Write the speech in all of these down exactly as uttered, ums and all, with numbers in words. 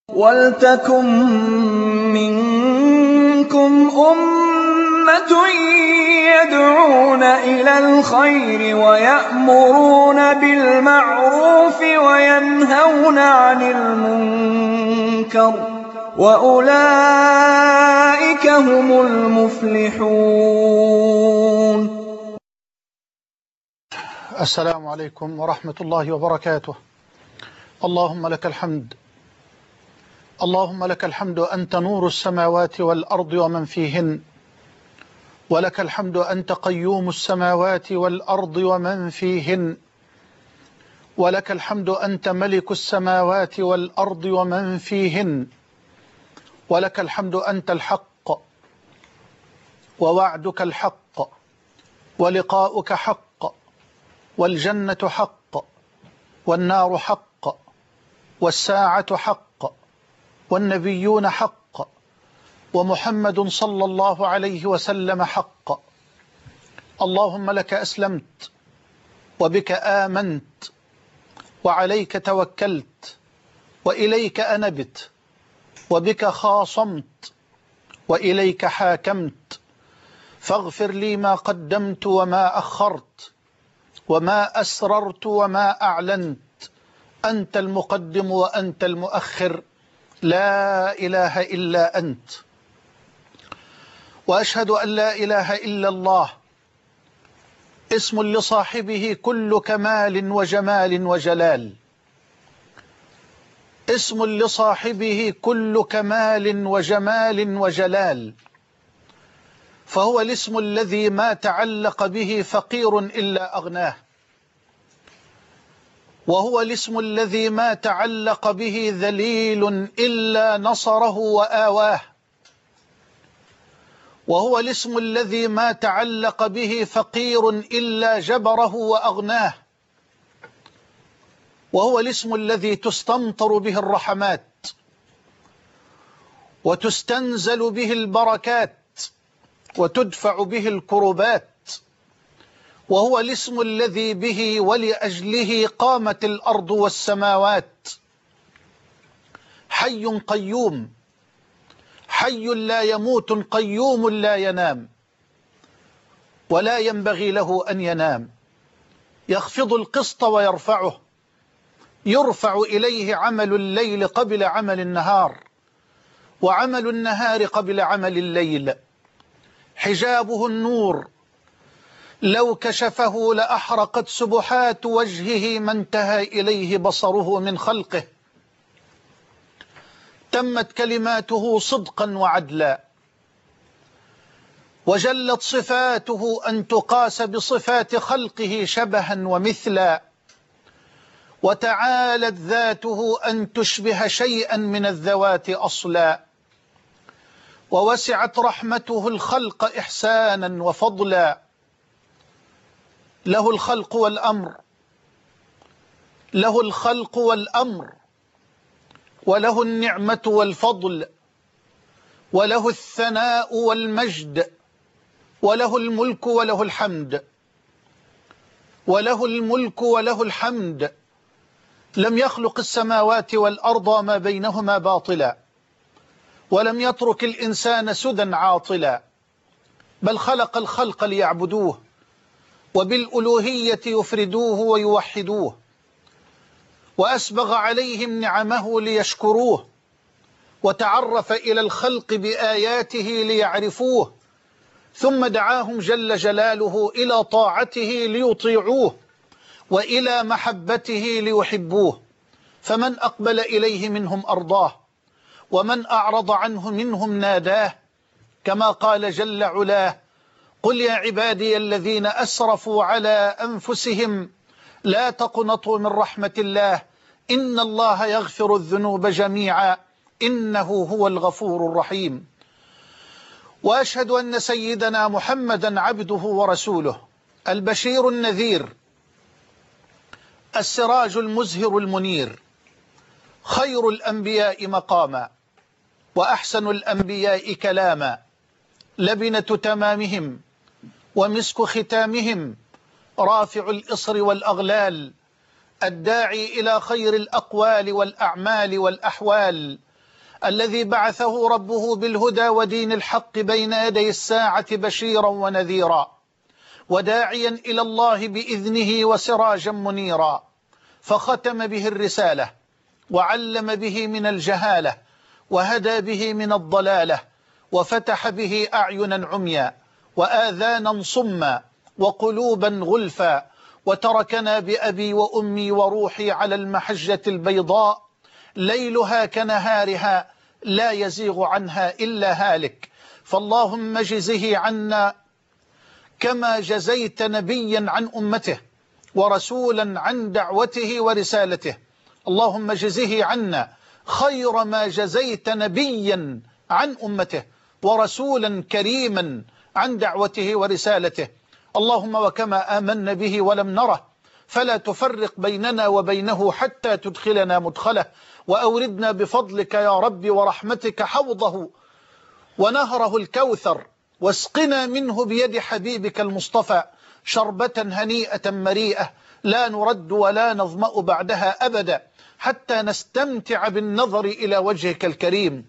وَلْتَكُن مِّنكُمْ أُمَّةٌ يَدْعُونَ إِلَى الْخَيْرِ وَيَأْمُرُونَ بِالْمَعْرُوفِ وَيَنْهَوْنَ عَنِ الْمُنكَرِ ۚ وَأُولَٰئِكَ هُمُ الْمُفْلِحُونَ. السلام عليكم ورحمة الله وبركاته. اللهم لك الحمد، اللهم لك الحمد أنت نور السماوات والأرض ومن فيهن، ولك الحمد أنت قيوم السماوات والأرض ومن فيهن، ولك الحمد أنت ملك السماوات والأرض ومن فيهن، ولك الحمد أنت الحق ووعدك الحق ولقاؤك حق والجنة حق والنار حق والساعة حق والنبيون حق ومحمد صلى الله عليه وسلم حق. اللهم لك أسلمت وبك آمنت وعليك توكلت وإليك أنبت وبك خاصمت وإليك حاكمت، فاغفر لي ما قدمت وما أخرت وما أسررت وما أعلنت، أنت المقدم وأنت المؤخر، لا إله إلا أنت. وأشهد أن لا إله إلا الله، اسم لصاحبه كل كمال وجمال وجلال، اسم لصاحبه كل كمال وجمال وجلال، فهو الاسم الذي ما تعلق به فقير إلا أغناه، وهو الاسم الذي ما تعلق به ذليل إلا نصره وآواه، وهو الاسم الذي ما تعلق به فقير إلا جبره وأغناه، وهو الاسم الذي تستمطر به الرحمات وتستنزل به البركات وتدفع به الكربات، وهو الاسم الذي به ولأجله قامت الأرض والسماوات. حي قيوم، حي لا يموت قيوم لا ينام ولا ينبغي له أن ينام، يخفض القسط ويرفعه، يرفع إليه عمل الليل قبل عمل النهار وعمل النهار قبل عمل الليل، حجابه النور، لو كشفه لأحرقت سبحات وجهه ما انتهى إليه بصره من خلقه، تمت كلماته صدقا وعدلا، وجلت صفاته أن تقاس بصفات خلقه شبها ومثلا، وتعالت ذاته أن تشبه شيئا من الذوات أصلا، ووسعت رحمته الخلق إحسانا وفضلا. له الخلق والأمر، له الخلق والأمر، وله النعمة والفضل، وله الثناء والمجد، وله الملك وله الحمد، وله الملك وله الحمد. لم يخلق السماوات والأرض وما بينهما باطلا، ولم يترك الإنسان سدى عاطلا، بل خلق الخلق ليعبدوه وبالألوهية يفردوه ويوحدوه، وأسبغ عليهم نعمه ليشكروه، وتعرف إلى الخلق بآياته ليعرفوه، ثم دعاهم جل جلاله إلى طاعته ليطيعوه وإلى محبته ليحبوه، فمن أقبل إليه منهم أرضاه، ومن أعرض عنه منهم ناداه، كما قال جل علاه: قل يا عبادي الذين أسرفوا على أنفسهم لا تقنطوا من رحمة الله إن الله يغفر الذنوب جميعا إنه هو الغفور الرحيم. وأشهد أن سيدنا محمدا عبده ورسوله، البشير النذير، السراج المزهر المنير، خير الأنبياء مقاما وأحسن الأنبياء كلاما، لبنة تمامهم ومسك ختامهم، رافع الإصر والأغلال، الداعي إلى خير الأقوال والأعمال والأحوال، الذي بعثه ربه بالهدى ودين الحق بين يدي الساعة بشيرا ونذيرا وداعيا إلى الله بإذنه وسراجا منيرا، فختم به الرسالة وعلم به من الجهالة وهدى به من الضلالة وفتح به أعينا عميا وآذانا صما وقلوبا غلفا، وتركنا بأبي وأمي وروحي على المحجة البيضاء ليلها كنهارها لا يزيغ عنها إلا هالك. فاللهم جزه عنا كما جزيت نبيا عن أمته ورسولا عن دعوته ورسالته، اللهم جزه عنا خير ما جزيت نبيا عن أمته ورسولا كريما عن دعوته ورسالته. اللهم وكما آمنا به ولم نره فلا تفرق بيننا وبينه حتى تدخلنا مدخله، وأوردنا بفضلك يا رب ورحمتك حوضه ونهره الكوثر، واسقنا منه بيد حبيبك المصطفى شربة هنيئة مريئة لا نرد ولا نظمأ بعدها أبدا، حتى نستمتع بالنظر إلى وجهك الكريم.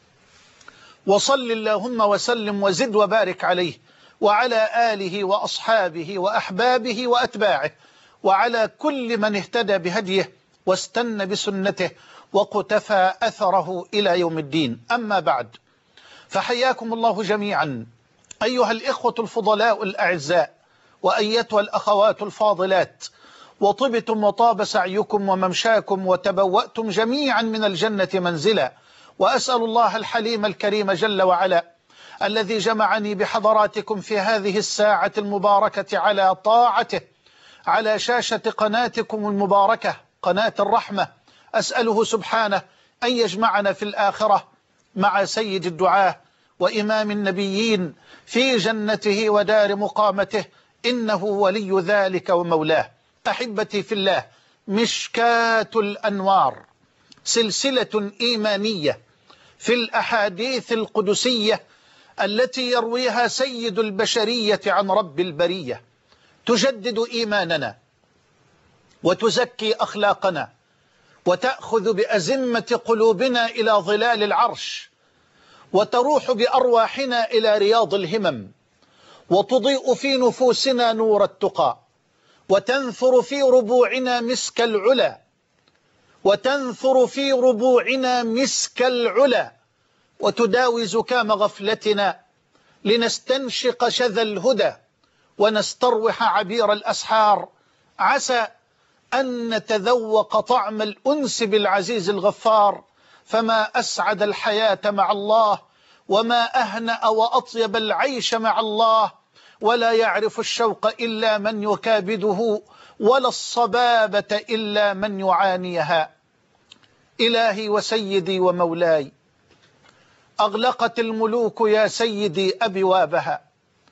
وصل اللهم وسلم وزد وبارك عليه وعلى آله وأصحابه وأحبابه وأتباعه وعلى كل من اهتدى بهديه واستنى بسنته وقتفى أثره إلى يوم الدين. أما بعد، فحياكم الله جميعا أيها الإخوة الفضلاء الأعزاء وأيتها الأخوات الفاضلات، وطبتم وطاب سعيكم وممشاكم وتبوأتم جميعا من الجنة منزلا، وأسأل الله الحليم الكريم جل وعلا الذي جمعني بحضراتكم في هذه الساعة المباركة على طاعته على شاشة قناتكم المباركة قناة الرحمة، أسأله سبحانه أن يجمعنا في الآخرة مع سيد الدعاة وإمام النبيين في جنته ودار مقامته، إنه ولي ذلك ومولاه. أحبتي في الله، مشكاة الأنوار سلسلة إيمانية في الأحاديث القدسية التي يرويها سيد البشرية عن رب البرية، تجدد إيماننا وتزكي أخلاقنا وتأخذ بأزمة قلوبنا إلى ظلال العرش، وتروح بأرواحنا إلى رياض الهمم، وتضيء في نفوسنا نور التقى، وتنثر في ربوعنا مسك العلا وتنثر في ربوعنا مسك العلا وتداوي زكام غفلتنا لنستنشق شذا الهدى ونستروح عبير الأسحار، عسى أن نتذوق طعم الأنس بالعزيز الغفار. فما أسعد الحياة مع الله، وما أهنأ وأطيب العيش مع الله، ولا يعرف الشوق إلا من يكابده، ولا الصبابة إلا من يعانيها. إلهي وسيدي ومولاي، أغلقت الملوك يا سيدي أبوابها،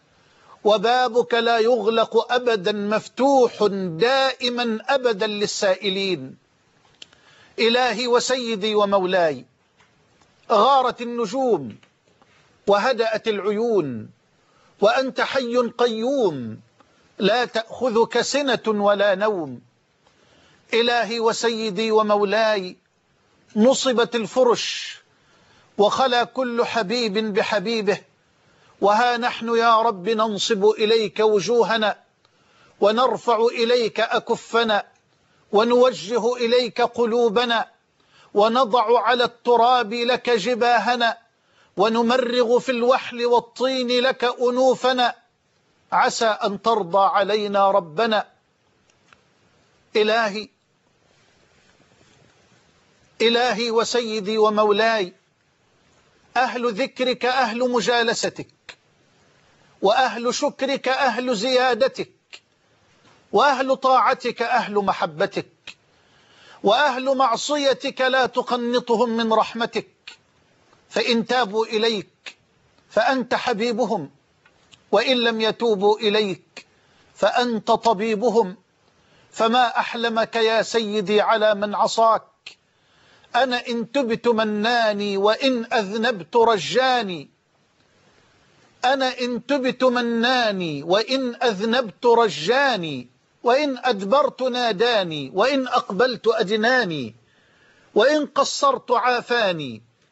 وبابك لا يغلق أبدا مفتوح دائما أبدا للسائلين. إلهي وسيدي ومولاي، غارت النجوم وهدأت العيون، وأنت حي قيوم لا تأخذك سنة ولا نوم. إلهي وسيدي ومولاي، نصبت الفرش وخلا كل حبيب بحبيبه، وها نحن يا رب ننصب إليك وجوهنا ونرفع إليك أكفنا ونوجه إليك قلوبنا ونضع على التراب لك جباهنا ونمرغ في الوحل والطين لك أنوفنا، عسى أن ترضى علينا ربنا. إلهي إلهي وسيدي ومولاي، أهل ذكرك أهل مجالستك، وأهل شكرك أهل زيادتك، وأهل طاعتك أهل محبتك، وأهل معصيتك لا تقنطهم من رحمتك، فإن تابوا إليك فأنت حبيبهم، وإن لم يتوبوا إليك فأنت طبيبهم. فما أحلمك يا سيدي على من عصاك، أنا إن تبت مناني وإن أذنبت رجاني، أنا إن تبت مناني وإن أذنبت رجاني، وإن أدبرت ناداني وإن أقبلت أدناني، وإن قصرت عافاني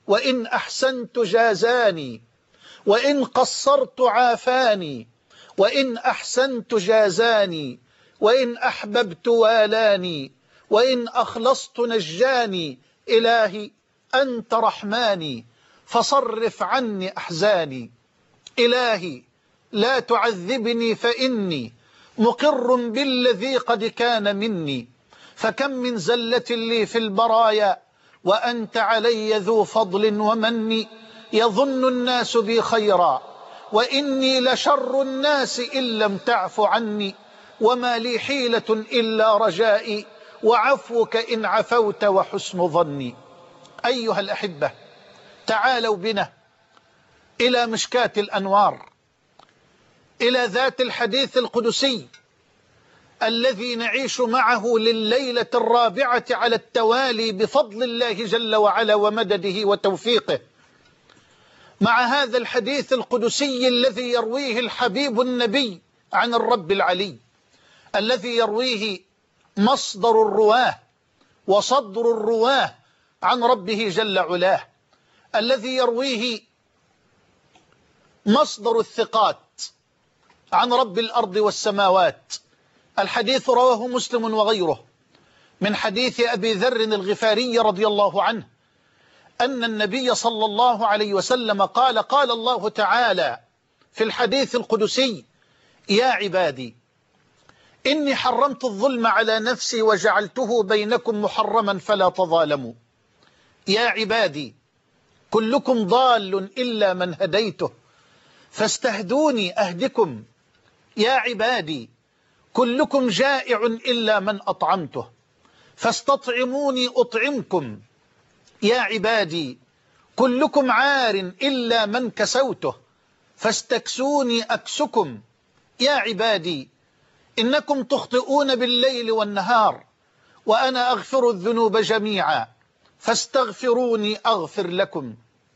وإن أحسنت جازاني وإن قصرت عافاني وإن أحسنت جازاني وإن أحببت والاني وإن أخلصت نجاني. إلهي أنت رحماني فصرف عني أحزاني. إلهي لا تعذبني فإني مقر بالذي قد كان مني، فكم من زلة لي في البرايا وأنت علي ذو فضل ومن. يظن الناس بي خيرا وإني لشر الناس إن لم تعف عني، وما لي حيلة إلا رجائي وعفوك إن عفوت وحسن ظني. أيها الأحبة، تعالوا بنا إلى مشكاة الأنوار، إلى ذات الحديث القدسي الذي نعيش معه لليلة الرابعة على التوالي بفضل الله جل وعلا ومدده وتوفيقه. مع هذا الحديث القدسي الذي يرويه الحبيب النبي عن الرب العلي، الذي يرويه مصدر الرواه وصدر الرواه عن ربه جل علاه، الذي يرويه مصدر الثقات عن رب الأرض والسماوات. الحديث رواه مسلم وغيره من حديث أبي ذر الغفاري رضي الله عنه أن النبي صلى الله عليه وسلم قال: قال الله تعالى في الحديث القدسي: يا عبادي إني حرمت الظلم على نفسي وجعلته بينكم محرما فلا تظالموا. يا عبادي كلكم ضال إلا من هديته فاستهدوني أهدكم. يا عبادي كلكم جائع إلا من أطعمته فاستطعموني أطعمكم. يا عبادي كلكم عار إلا من كسوته فاستكسوني أكسكم. يا عبادي إنكم تخطئون بالليل والنهار وأنا أغفر الذنوب جميعا فاستغفروني أغفر لكم.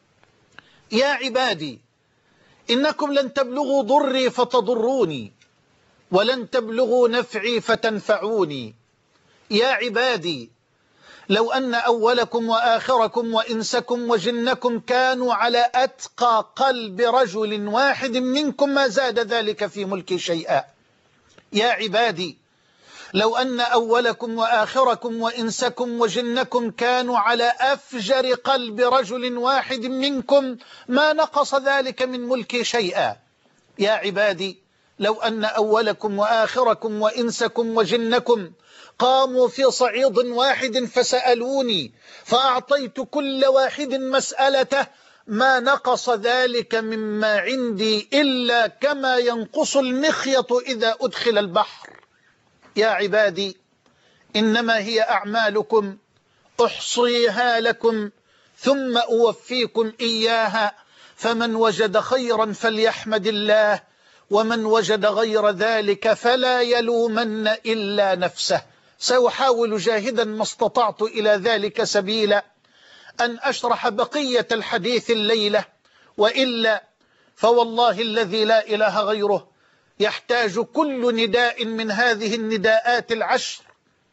يا عبادي إنكم لن تبلغوا ضري فتضروني ولن تبلغوا نفعي فتنفعوني. يا عبادي لو أن أولكم وآخركم وإنسكم وجنكم كانوا على أتقى قلب رجل واحد منكم ما زاد ذلك في ملكي شيئا. يا عبادي لو أن أولكم وآخركم وإنسكم وجنكم كانوا على أفجر قلب رجل واحد منكم ما نقص ذلك من ملكي شيئا. يا عبادي لو أن أولكم وآخركم وإنسكم وجنكم قاموا في صعيد واحد فسألوني فأعطيت كل واحد مسألته ما نقص ذلك مما عندي إلا كما ينقص المخيط إذا أدخل البحر. يا عبادي إنما هي أعمالكم أحصيها لكم ثم أوفيكم إياها، فمن وجد خيرا فليحمد الله ومن وجد غير ذلك فلا يلومن إلا نفسه. سأحاول جاهدا ما استطعت إلى ذلك سبيلا أن أشرح بقية الحديث الليلة، وإلا فوالله الذي لا إله غيره يحتاج كل نداء من هذه النداءات العشر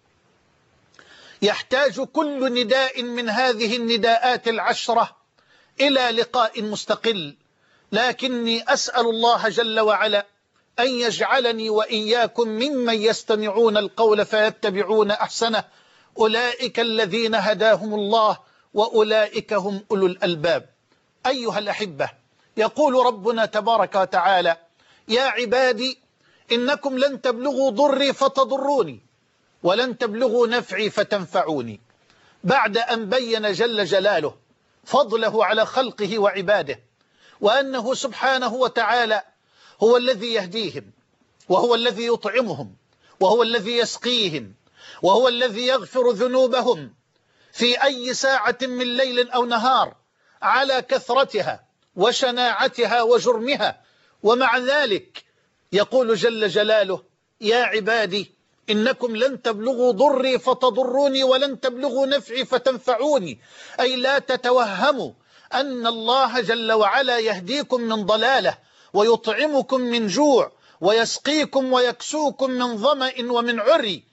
يحتاج كل نداء من هذه النداءات العشرة إلى لقاء مستقل. لكني أسأل الله جل وعلا أن يجعلني وإياكم ممن يستمعون القول فيتبعون أحسنه، أولئك الذين هداهم الله وأولئك هم أولو الألباب. أيها الأحبة، يقول ربنا تبارك وتعالى: يا عبادي إنكم لن تبلغوا ضري فتضروني ولن تبلغوا نفعي فتنفعوني. بعد أن بين جل جلاله فضله على خلقه وعباده، وأنه سبحانه وتعالى هو الذي يهديهم وهو الذي يطعمهم وهو الذي يسقيهم وهو الذي يغفر ذنوبهم في أي ساعة من ليل أو نهار على كثرتها وشناعتها وجرمها، ومع ذلك يقول جل جلاله: يا عبادي إنكم لن تبلغوا ضري فتضروني ولن تبلغوا نفعي فتنفعوني. أي لا تتوهموا أن الله جل وعلا يهديكم من ضلاله ويطعمكم من جوع ويسقيكم ويكسوكم من ظمأ ومن عري،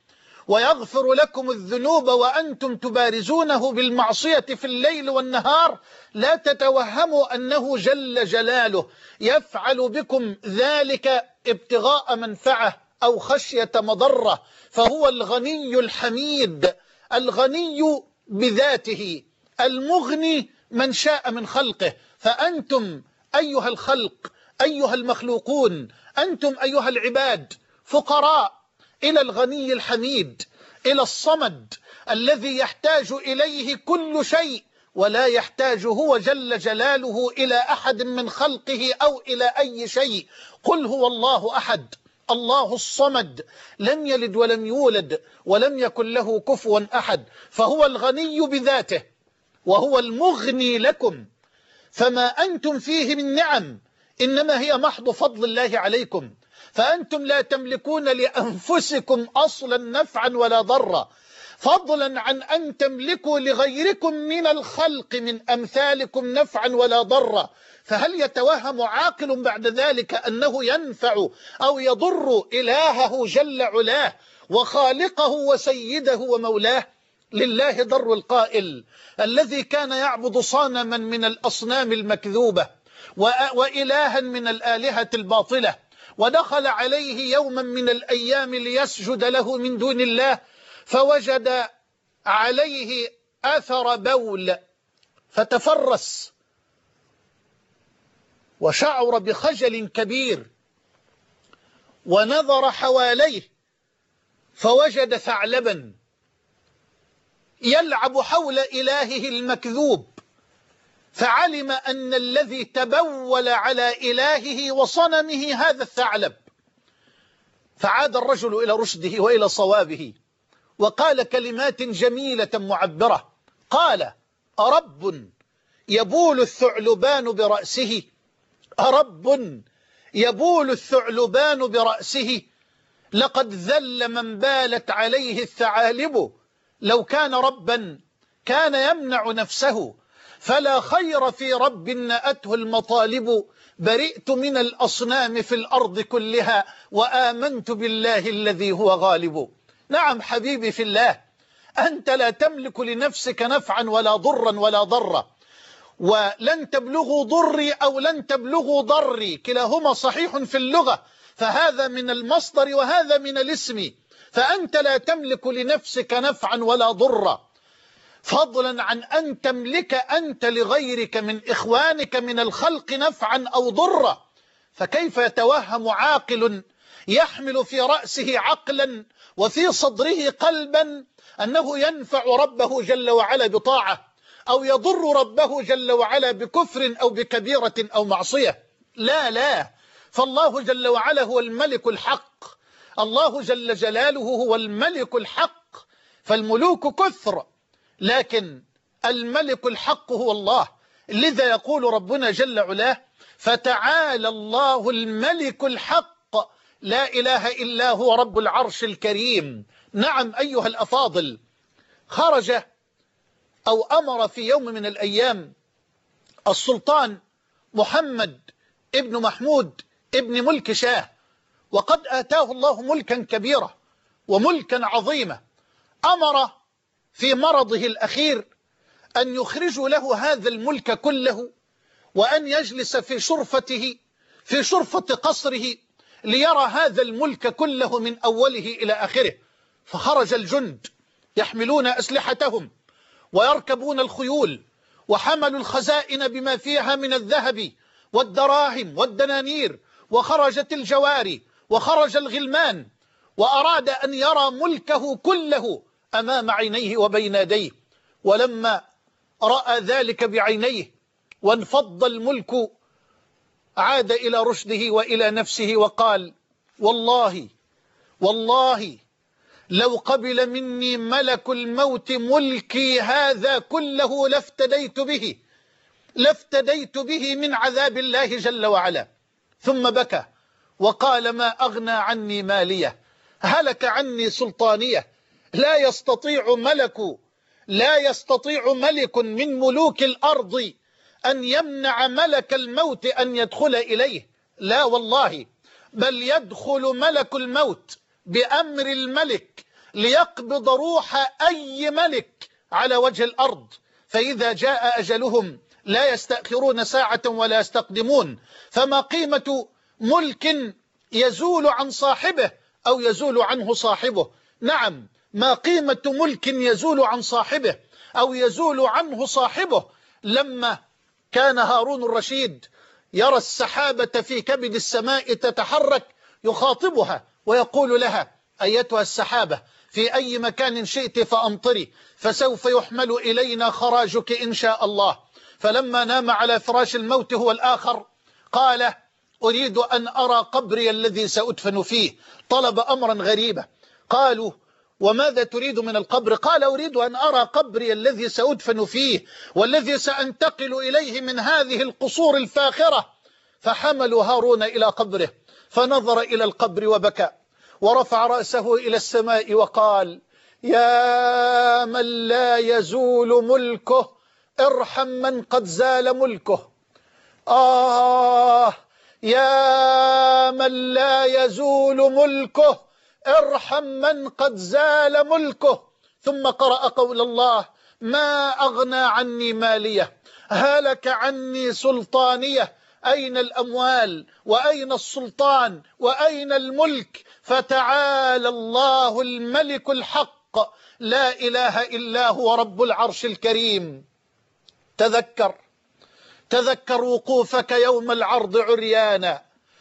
ويغفر لكم الذنوب وأنتم تبارزونه بالمعصية في الليل والنهار، لا تتوهموا أنه جل جلاله يفعل بكم ذلك ابتغاء منفعة أو خشية مضرة، فهو الغني الحميد، الغني بذاته، المغني من شاء من خلقه. فأنتم أيها الخلق، أيها المخلوقون، أنتم أيها العباد فقراء إلى الغني الحميد، إلى الصمد الذي يحتاج إليه كل شيء، ولا يحتاج هو جل جلاله إلى أحد من خلقه أو إلى أي شيء. قل هو الله أحد الله الصمد، لم يلد ولم يولد ولم يكن له كفوا أحد، فهو الغني بذاته وهو المغني لكم. فما أنتم فيه من نعم إنما هي محض فضل الله عليكم، فأنتم لا تملكون لأنفسكم أصلا نفعا ولا ضرا، فضلا عن أن تملكوا لغيركم من الخلق من أمثالكم نفعا ولا ضرا. فهل يتوهم عاقل بعد ذلك أنه ينفع أو يضر إلهه جل علاه وخالقه وسيده ومولاه؟ لله ضر القائل الذي كان يعبد صنما من الأصنام المكذوبة وإلها من الآلهة الباطلة، ودخل عليه يوما من الأيام ليسجد له من دون الله، فوجد عليه أثر بول فتفرس وشعر بخجل كبير، ونظر حواليه فوجد ثعلبا يلعب حول إلهه المكذوب، فعلم أن الذي تبول على إلهه وصنمه هذا الثعلب. فعاد الرجل إلى رشده وإلى صوابه وقال كلمات جميلة معبرة، قال: أرب يبول الثعلبان برأسه، أرب يبول الثعلبان برأسه، لقد ذل من بالت عليه الثعالب، لو كان ربا كان يمنع نفسه، فلا خير في رب نأته المطالب، برئت من الأصنام في الأرض كلها وآمنت بالله الذي هو غالب. نعم حبيبي في الله، أنت لا تملك لنفسك نفعا ولا ضرا ولا ضرا، ولن تبلغوا ضري أو لن تبلغوا ضري، كلاهما صحيح في اللغة، فهذا من المصدر وهذا من الاسم، فأنت لا تملك لنفسك نفعا ولا ضرا، فضلا عن أن تملك أنت لغيرك من إخوانك من الخلق نفعا أو ضرا. فكيف يتوهم عاقل يحمل في رأسه عقلا وفي صدره قلبا أنه ينفع ربه جل وعلا بطاعة أو يضر ربه جل وعلا بكفر أو بكبيرة أو معصية؟ لا لا، فالله جل وعلا هو الملك الحق، الله جل جلاله هو الملك الحق، فالملوك كثر لكن الملك الحق هو الله، لذا يقول ربنا جل علاه: فتعالى الله الملك الحق لا إله إلا هو رب العرش الكريم. نعم أيها الأفاضل، خرج أو أمر في يوم من الأيام السلطان محمد ابن محمود ابن ملك شاه، وقد آتاه الله ملكا كبيرا وملكا عظيما، أمر في مرضه الأخير أن يخرجوا له هذا الملك كله، وأن يجلس في شرفته في شرفة قصره ليرى هذا الملك كله من أوله إلى آخره. فخرج الجند يحملون أسلحتهم ويركبون الخيول وحملوا الخزائن بما فيها من الذهب والدراهم والدنانير، وخرجت الجواري وخرج الغلمان، وأراد أن يرى ملكه كله أمام عينيه وبين يديه. ولما رأى ذلك بعينيه وانفض الملك عاد إلى رشده وإلى نفسه وقال: والله والله لو قبل مني ملك الموت ملكي هذا كله لافتديت به لافتديت به من عذاب الله جل وعلا. ثم بكى وقال: ما أغنى عني مالية، هلك عني سلطانية، لا يستطيع ملك لا يستطيع ملك من ملوك الأرض أن يمنع ملك الموت أن يدخل إليه، لا والله، بل يدخل ملك الموت بأمر الملك ليقبض روح أي ملك على وجه الأرض، فإذا جاء أجلهم لا يستأخرون ساعة ولا يستقدمون. فما قيمة ملك يزول عن صاحبه أو يزول عنه صاحبه؟ نعم، ما قيمة ملك يزول عن صاحبه أو يزول عنه صاحبه؟ لما كان هارون الرشيد يرى السحابة في كبد السماء تتحرك يخاطبها ويقول لها: أيتها السحابة في أي مكان شئت فأمطري، فسوف يحمل إلينا خراجك إن شاء الله. فلما نام على فراش الموت هو الآخر قال: أريد أن أرى قبري الذي سأدفن فيه. طلب أمرا غريبا. قالوا: وماذا تريد من القبر؟ قال: أريد أن أرى قبري الذي سأدفن فيه والذي سأنتقل إليه من هذه القصور الفاخرة. فحملوا هارون إلى قبره، فنظر إلى القبر وبكى ورفع رأسه إلى السماء وقال: يا من لا يزول ملكه ارحم من قد زال ملكه. آه يا من لا يزول ملكه ارحم من قد زال ملكه. ثم قرأ قول الله: ما أغنى عني مالية هلك عني سلطانية. أين الأموال وأين السلطان وأين الملك؟ فتعالى الله الملك الحق لا إله إلا هو رب العرش الكريم. تذكر تذكر وقوفك يوم العرض عريانا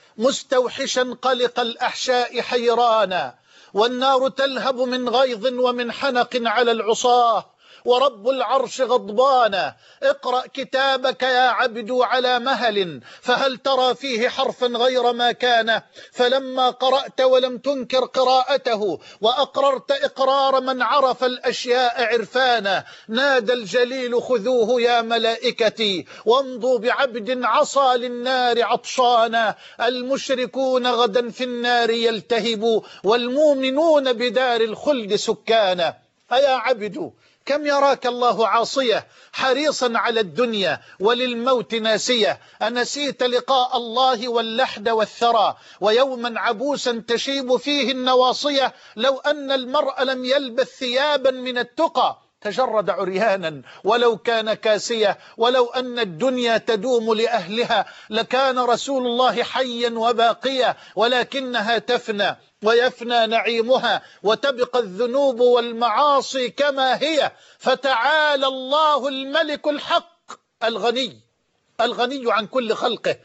مستوحشا قلق الأحشاء حيرانا، والنار تلهب من غيظ ومن حنق على العصاة، ورب العرش غضبانا. اقرأ كتابك يا عبد على مهل، فهل ترى فيه حرفا غير ما كان؟ فلما قرأت ولم تنكر قراءته وأقررت إقرار من عرف الأشياء عرفانا، نادى الجليل: خذوه يا ملائكتي وامضوا بعبد عصى للنار عطشانا. المشركون غدا في النار يلتهبوا والمؤمنون بدار الخلد سكانا. أيا عبد كم يراك الله عاصية حريصا على الدنيا وللموت ناسية، أنسيت لقاء الله واللحد والثرى ويوما عبوسا تشيب فيه النواصية؟ لو أن المرء لم يلبث ثيابا من التقى تجرد عريانا ولو كان كاسية. ولو أن الدنيا تدوم لأهلها لكان رسول الله حيا وباقيا، ولكنها تفنى ويفنى نعيمها وتبقى الذنوب والمعاصي كما هي. فتعالى الله الملك الحق الغني الغني عن كل خلقه،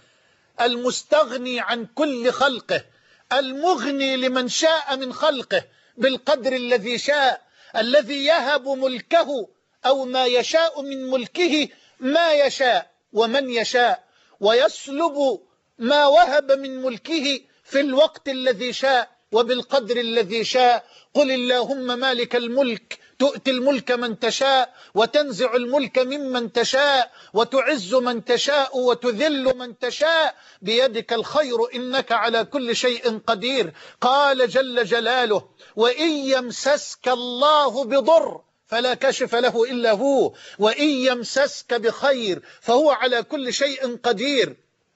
المستغني عن كل خلقه، المغني لمن شاء من خلقه بالقدر الذي شاء، الذي يهب ملكه أو ما يشاء من ملكه ما يشاء ومن يشاء، ويسلب ما وهب من ملكه في الوقت الذي شاء وبالقدر الذي شاء. قل اللهم مالك الملك تؤتي الملك من تشاء وتنزع الملك ممن تشاء وتعز من تشاء وتذل من تشاء، بيدك الخير إنك على كل شيء قدير. قال جل جلاله: وإن يمسسك الله بضر فلا كاشف له إلا هو، وإن يمسسك بخير فهو على كل شيء قدير.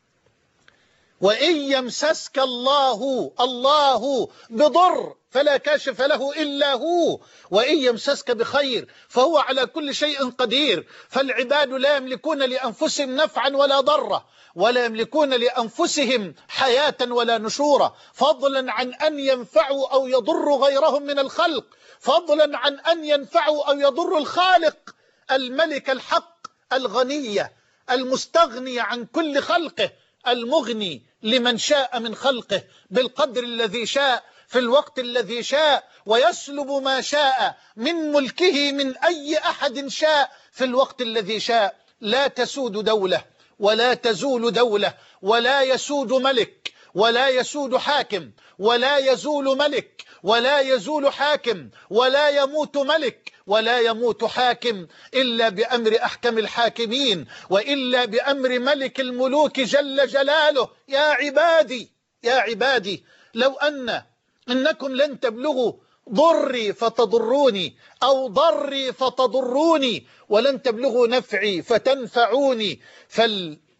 وإن يمسسك الله الله بضر فلا كاشف له إلا هو، وإن يمسسك بخير فهو على كل شيء قدير. فالعباد لا يملكون لأنفسهم نفعا ولا ضرا، ولا يملكون لأنفسهم حياة ولا نشورا، فضلا عن أن ينفعوا أو يضروا غيرهم من الخلق، فضلا عن أن ينفعوا أو يضروا الخالق الملك الحق الغني المستغني عن كل خلقه، المغني لمن شاء من خلقه بالقدر الذي شاء في الوقت الذي شاء، ويسلب ما شاء من ملكه من أي أحد شاء في الوقت الذي شاء. لا تسود دولة ولا تزول دولة ولا يسود ملك ولا يسود حاكم ولا يزول ملك ولا يزول حاكم ولا يموت ملك ولا يموت حاكم إلا بأمر أحكم الحاكمين وإلا بأمر ملك الملوك جل جلاله. يا عبادي يا عبادي لو أن إنكم لن تبلغوا ضري فتضروني أو ضري فتضروني ولن تبلغوا نفعي فتنفعوني، فال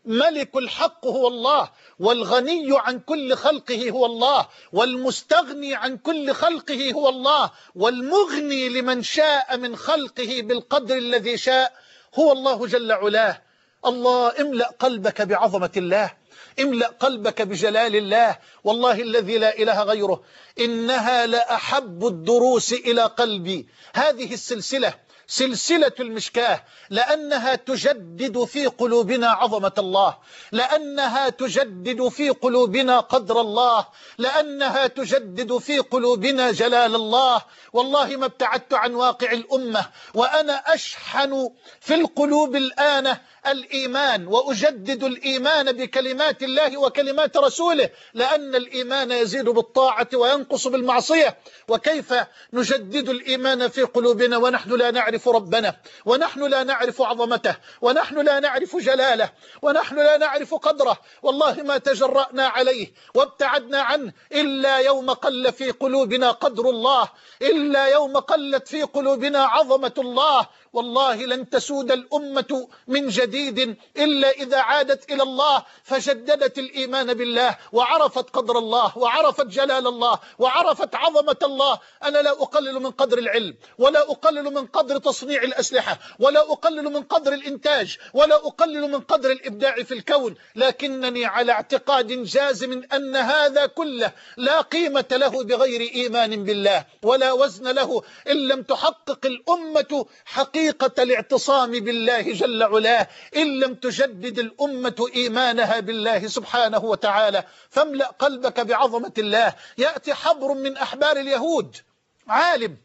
الملك الحق هو الله، والغني عن كل خلقه هو الله، والمستغني عن كل خلقه هو الله، والمغني لمن شاء من خلقه بالقدر الذي شاء هو الله جل علاه. الله املأ قلبك بعظمة الله، املأ قلبك بجلال الله. والله الذي لا إله غيره إنها لأحب الدروس إلى قلبي هذه السلسلة، سلسلة المشكاة، لأنها تجدد في قلوبنا عظمة الله، لأنها تجدد في قلوبنا قدر الله، لأنها تجدد في قلوبنا جلال الله. والله ما ابتعدت عن واقع الأمة وأنا أشحن في القلوب الآن الإيمان، وأجدد الإيمان بكلمات الله وكلمات رسوله، لأن الإيمان يزيد بالطاعة وينقص بالمعصية. وكيف نجدد الإيمان في قلوبنا ونحن لا نعرف ربنا، ونحن لا نعرف عظمته، ونحن لا نعرف جلاله، ونحن لا نعرف قدره؟ والله ما تجرأنا عليه وابتعدنا عنه إلا يوم قل في قلوبنا قدر الله، إلا يوم قلت في قلوبنا عظمة الله. والله لن تسود الأمة من جديد إلا إذا عادت إلى الله فجددت الإيمان بالله، وعرفت قدر الله، وعرفت جلال الله، وعرفت عظمة الله. أنا لا أقلل من قدر العلم، ولا أقلل من قدر تصنيع الأسلحة، ولا أقلل من قدر الإنتاج، ولا أقلل من قدر الإبداع في الكون، لكنني على اعتقاد جازم أن هذا كله لا قيمة له بغير إيمان بالله، ولا وزن له إن لم تحقق الأمة حقيقة الاعتصام بالله جل علاه، إن لم تجدد الأمة إيمانها بالله سبحانه وتعالى. فاملأ قلبك بعظمة الله. يأتي حبر من أحبار اليهود، عالم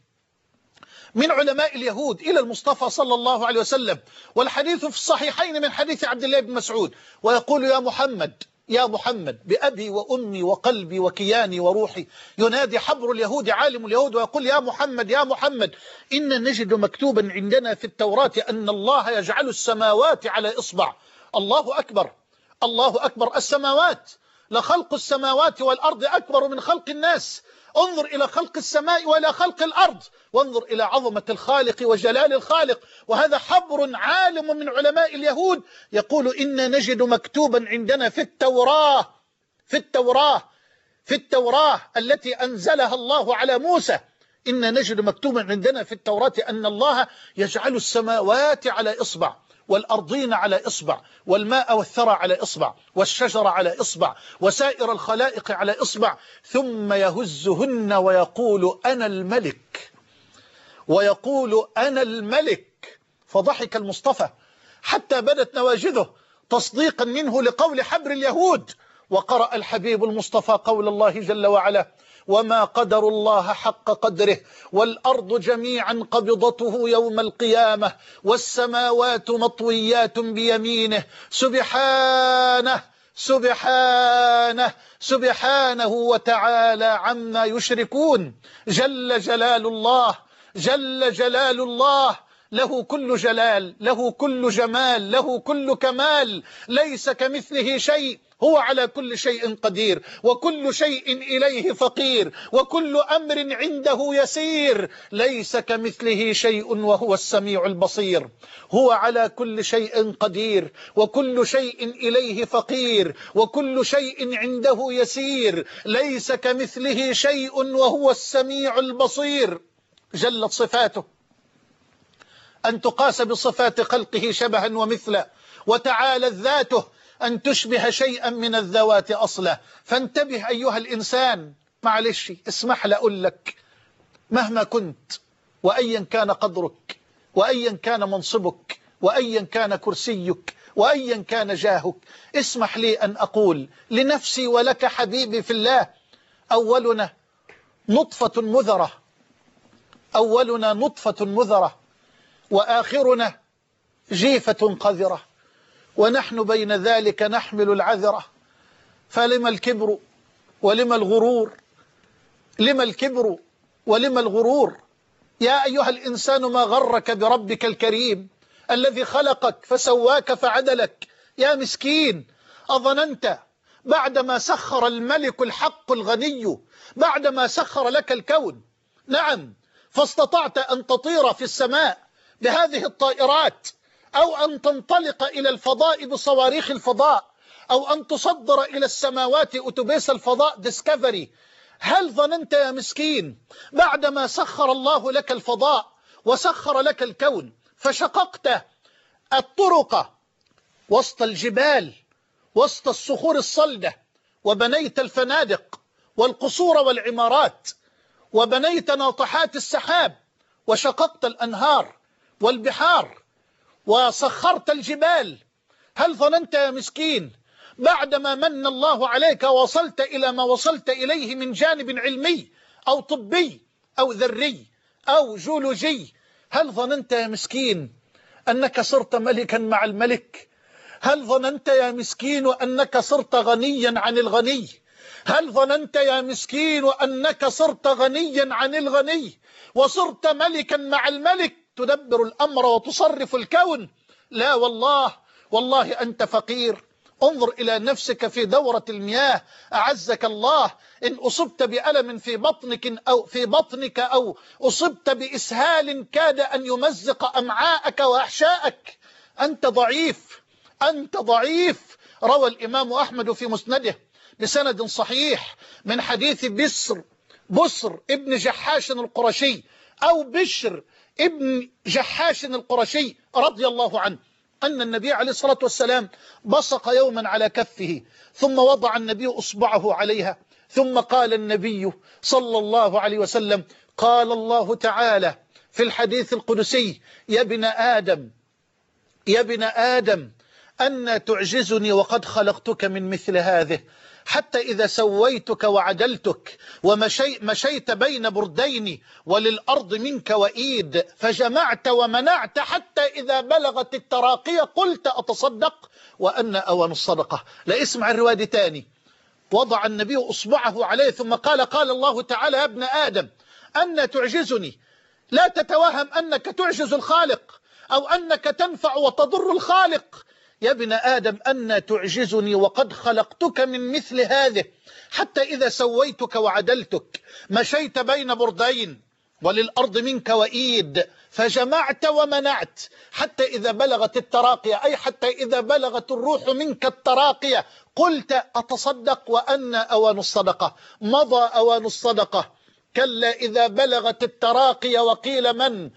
من علماء اليهود، إلى المصطفى صلى الله عليه وسلم، والحديث في الصحيحين من حديث عبد الله بن مسعود، ويقول: يا محمد، يا محمد، بأبي وأمي وقلبي وكياني وروحي. ينادي حبر اليهود عالم اليهود ويقول: يا محمد، يا محمد، إن نجد مكتوبا عندنا في التوراة أن الله يجعل السماوات على إصبع. الله أكبر، الله أكبر. السماوات، لخلق السماوات والأرض أكبر من خلق الناس. انظر إلى خلق السماء وإلى خلق الأرض، وانظر إلى عظمة الخالق وجلال الخالق. وهذا حبر عالم من علماء اليهود يقول: إن نجد مكتوبا عندنا في التوراة، في التوراة في التوراة التي أنزلها الله على موسى، إن نجد مكتوبا عندنا في التوراة أن الله يجعل السماوات على إصبع، والأرضين على إصبع، والماء والثرى على إصبع، والشجر على إصبع، وسائر الخلائق على إصبع، ثم يهزهن ويقول: أنا الملك، ويقول: أنا الملك. فضحك المصطفى حتى بدت نواجذه تصديقا منه لقول حبر اليهود. وقرأ الحبيب المصطفى قول الله جل وعلا: وما قدر الله حق قدره، والأرض جميعا قبضته يوم القيامة، والسماوات مطويات بيمينه، سبحانه سبحانه سبحانه وتعالى عما يشركون. جل جلال الله، جل جلال الله، له كل جلال، له كل جمال، له كل كمال، ليس كمثله شيء، هو على كل شيء قدير، وكل شيء إليه فقير، وكل أمر عنده يسير، ليس كمثله شيء وهو السميع البصير. هو على كل شيء قدير، وكل شيء إليه فقير، وكل شيء عنده يسير، ليس كمثله شيء وهو السميع البصير. جلت صفاته أن تقاس بصفات خلقه شبها ومثلا، وتعالى ذاته أن تشبه شيئا من الذوات أصلا. فانتبه أيها الإنسان، معلش اسمح لي أقول لك، مهما كنت، وأيا كان قدرك، وأيا كان منصبك، وأيا كان كرسيك، وأيا كان جاهك، اسمح لي أن أقول لنفسي ولك حبيبي في الله: أولنا نطفة مذرة، أولنا نطفة مذرة، وآخرنا جيفة قذرة، ونحن بين ذلك نحمل العذرة. فلما الكبر ولما الغرور؟ لما الكبر ولما الغرور؟ يا أيها الإنسان ما غرك بربك الكريم الذي خلقك فسواك فعدلك؟ يا مسكين، أظننت بعدما سخر الملك الحق الغني، بعدما سخر لك الكون، نعم، فاستطعت أن تطير في السماء بهذه الطائرات أو أن تنطلق إلى الفضاء بصواريخ الفضاء، أو أن تصدر إلى السماوات أتوبيس الفضاء ديسكفري. هل ظننت يا مسكين بعدما سخر الله لك الفضاء وسخر لك الكون فشققت الطرق وسط الجبال وسط الصخور الصلدة، وبنيت الفنادق والقصور والعمارات، وبنيت ناطحات السحاب، وشققت الأنهار والبحار، وسخرت الجبال، هل ظننت يا مسكين بعدما من الله عليك وصلت إلى ما وصلت إليه من جانب علمي أو طبي أو ذري أو جيولوجي، هل ظننت يا مسكين أنك صرت ملكا مع الملك؟ هل ظننت يا مسكين أنك صرت غنيا عن الغني؟ هل ظننت يا مسكين أنك صرت غنيا عن الغني وصرت ملكا مع الملك تدبر الأمر وتصرف الكون؟ لا والله، والله أنت فقير. انظر إلى نفسك في دورة المياه أعزك الله، إن أصبت بألم في بطنك أو في بطنك أو أصبت بإسهال كاد أن يمزق أمعاءك وأحشاءك، أنت ضعيف، أنت ضعيف. روى الإمام أحمد في مسنده بسند صحيح من حديث بسر بسر ابن جحاش القرشي أو بشر ابن جحاش القرشي رضي الله عنه أن النبي عليه الصلاة والسلام بصق يوما على كفه، ثم وضع النبي أصبعه عليها، ثم قال النبي صلى الله عليه وسلم: قال الله تعالى في الحديث القدسي: يا ابن آدم يا ابن آدم أن تعجزني وقد خلقتك من مثل هذه، حتى إذا سويتك وعدلتك ومشيت بين بردين وللأرض منك وإيد، فجمعت ومنعت حتى إذا بلغت التراقية قلت أتصدق وأن أوان الصدقة. لا اسمع الرواية تاني. وضع النبي أصبعه عليه ثم قال: قال الله تعالى: يا ابن آدم أن تعجزني. لا تتوهم أنك تعجز الخالق أو أنك تنفع وتضر الخالق. يا ابن آدم أن تعجزني وقد خلقتك من مثل هذه، حتى إذا سويتك وعدلتك مشيت بين بردين وللأرض منك وإيد، فجمعت ومنعت حتى إذا بلغت التراقية، أي حتى إذا بلغت الروح منك التراقية قلت أتصدق وأن أوان الصدقة. مضى أوان الصدقة. كلا إذا بلغت التراقي وقيل من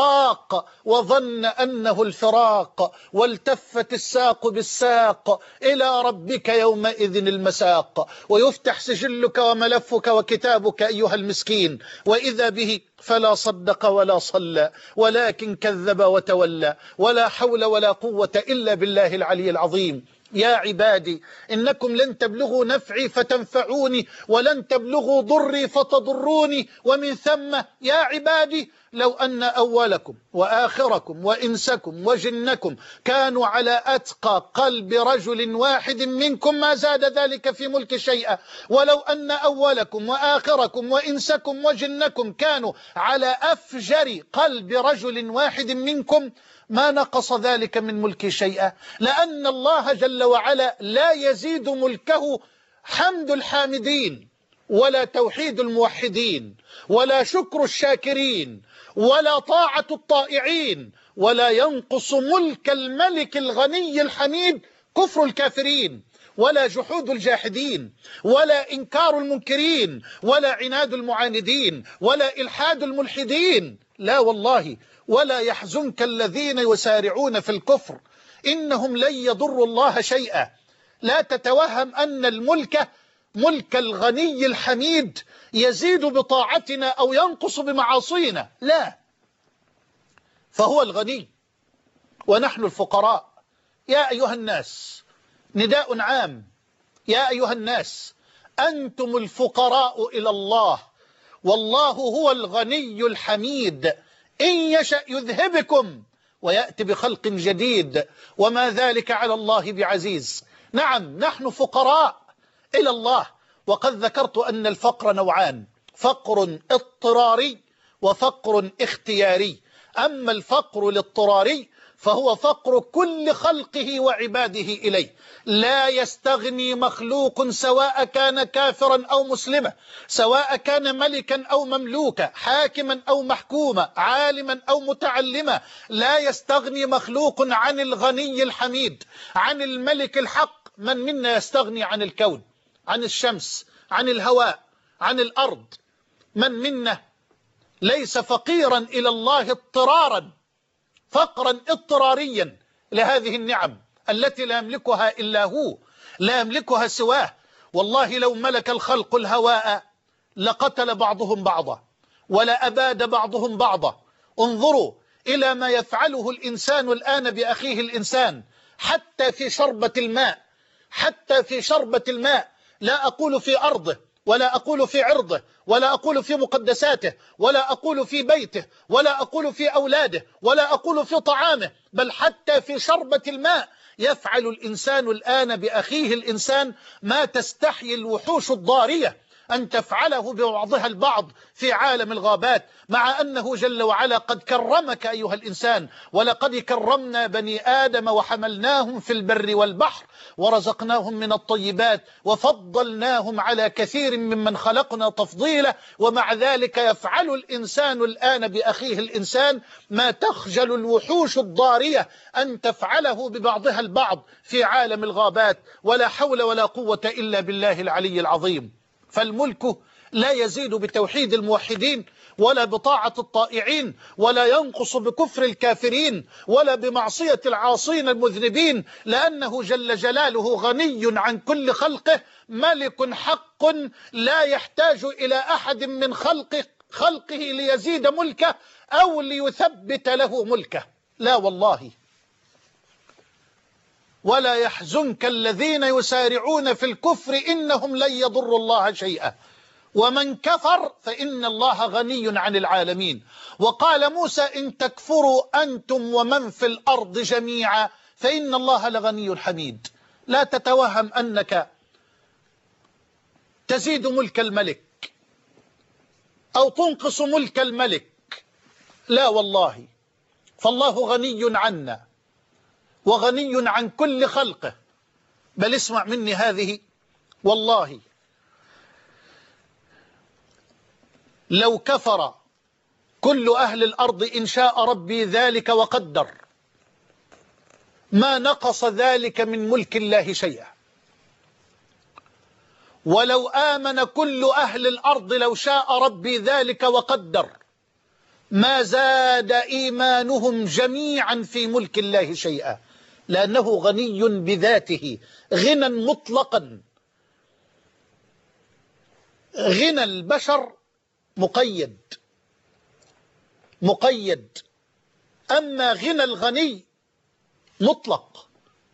راق وظن أنه الفراق، والتفت الساق بالساق إلى ربك يومئذ المساق، ويفتح سجلك وملفك وكتابك أيها المسكين، وإذا به فلا صدق ولا صلى ولكن كذب وتولى، ولا حول ولا قوة إلا بالله العلي العظيم. يا عبادي إنكم لن تبلغوا نفعي فتنفعوني ولن تبلغوا ضري فتضروني، ومن ثم يا عبادي لو أن أولكم وآخركم وإنسكم وجنكم كانوا على أتقى قلب رجل واحد منكم ما زاد ذلك في ملك شيئا، ولو أن أولكم وآخركم وإنسكم وجنكم كانوا على أفجر قلب رجل واحد منكم ما نقص ذلك من ملك شيئا، لأن الله جل وعلا لا يزيد ملكه حمد الحامدين ولا توحيد الموحدين ولا شكر الشاكرين ولا طاعة الطائعين، ولا ينقص ملك الملك الغني الحميد كفر الكافرين ولا جحود الجاحدين ولا إنكار المنكرين ولا عناد المعاندين ولا إلحاد الملحدين. لا والله، ولا يحزنك الذين يسارعون في الكفر إنهم لن يضروا الله شيئا. لا تتوهم أن الملك ملك الغني الحميد يزيد بطاعتنا أو ينقص بمعاصينا، لا، فهو الغني ونحن الفقراء. يا أيها الناس، نداء عام، يا أيها الناس أنتم الفقراء إلى الله، والله هو الغني الحميد، إن يشأ يذهبكم ويأتي بخلق جديد وما ذلك على الله بعزيز. نعم نحن فقراء إلى الله، وقد ذكرت أن الفقر نوعان: فقر اضطراري وفقر اختياري. أما الفقر الاضطراري فهو فقر كل خلقه وعباده إليه. لا يستغني مخلوق سواء كان كافرا أو مسلما، سواء كان ملكا أو مملوكا، حاكما أو محكوما، عالما أو متعلما. لا يستغني مخلوق عن الغني الحميد، عن الملك الحق. من منا يستغني عن الكون، عن الشمس، عن الهواء، عن الأرض؟ من منا ليس فقيرا إلى الله اضطرارا، فقرا اضطراريا لهذه النعم التي لا يملكها إلا هو، لا يملكها سواه. والله لو ملك الخلق الهواء لقتل بعضهم بعضا ولا أباد بعضهم بعضا. انظروا إلى ما يفعله الإنسان الآن بأخيه الإنسان، حتى في شربة الماء، حتى في شربة الماء. لا أقول في أرضه، ولا أقول في عرضه، ولا أقول في مقدساته، ولا أقول في بيته، ولا أقول في أولاده، ولا أقول في طعامه، بل حتى في شربة الماء يفعل الإنسان الآن بأخيه الإنسان ما تستحيي الوحوش الضارية أن تفعله ببعضها البعض في عالم الغابات، مع أنه جل وعلا قد كرمك أيها الإنسان. ولقد كرمنا بني آدم وحملناهم في البر والبحر ورزقناهم من الطيبات وفضلناهم على كثير ممن خلقنا تفضيلا. ومع ذلك يفعل الإنسان الآن بأخيه الإنسان ما تخجل الوحوش الضارية أن تفعله ببعضها البعض في عالم الغابات. ولا حول ولا قوة إلا بالله العلي العظيم. فالملك لا يزيد بتوحيد الموحدين، ولا بطاعة الطائعين، ولا ينقص بكفر الكافرين، ولا بمعصية العاصين المذنبين، لأنه جل جلاله غني عن كل خلقه، ملك حق لا يحتاج إلى أحد من خلقه خلقه ليزيد ملكه أو ليثبت له ملكه. لا والله. ولا يحزنك الذين يسارعون في الكفر إنهم لن يضروا الله شيئا ومن كفر فإن الله غني عن العالمين. وقال موسى إن تكفروا أنتم ومن في الأرض جميعا فإن الله لغني حميد. لا تتوهم أنك تزيد ملك الملك أو تنقص ملك الملك، لا والله. فالله غني عنا وغني عن كل خلقه. بل اسمع مني هذه، والله لو كفر كل أهل الأرض إن شاء ربي ذلك وقدر ما نقص ذلك من ملك الله شيئا. ولو آمن كل أهل الأرض لو شاء ربي ذلك وقدر ما زاد إيمانهم جميعا في ملك الله شيئا، لأنه غني بذاته غنى مطلقا. غنى البشر مقيد مقيد أما غنى الغني مطلق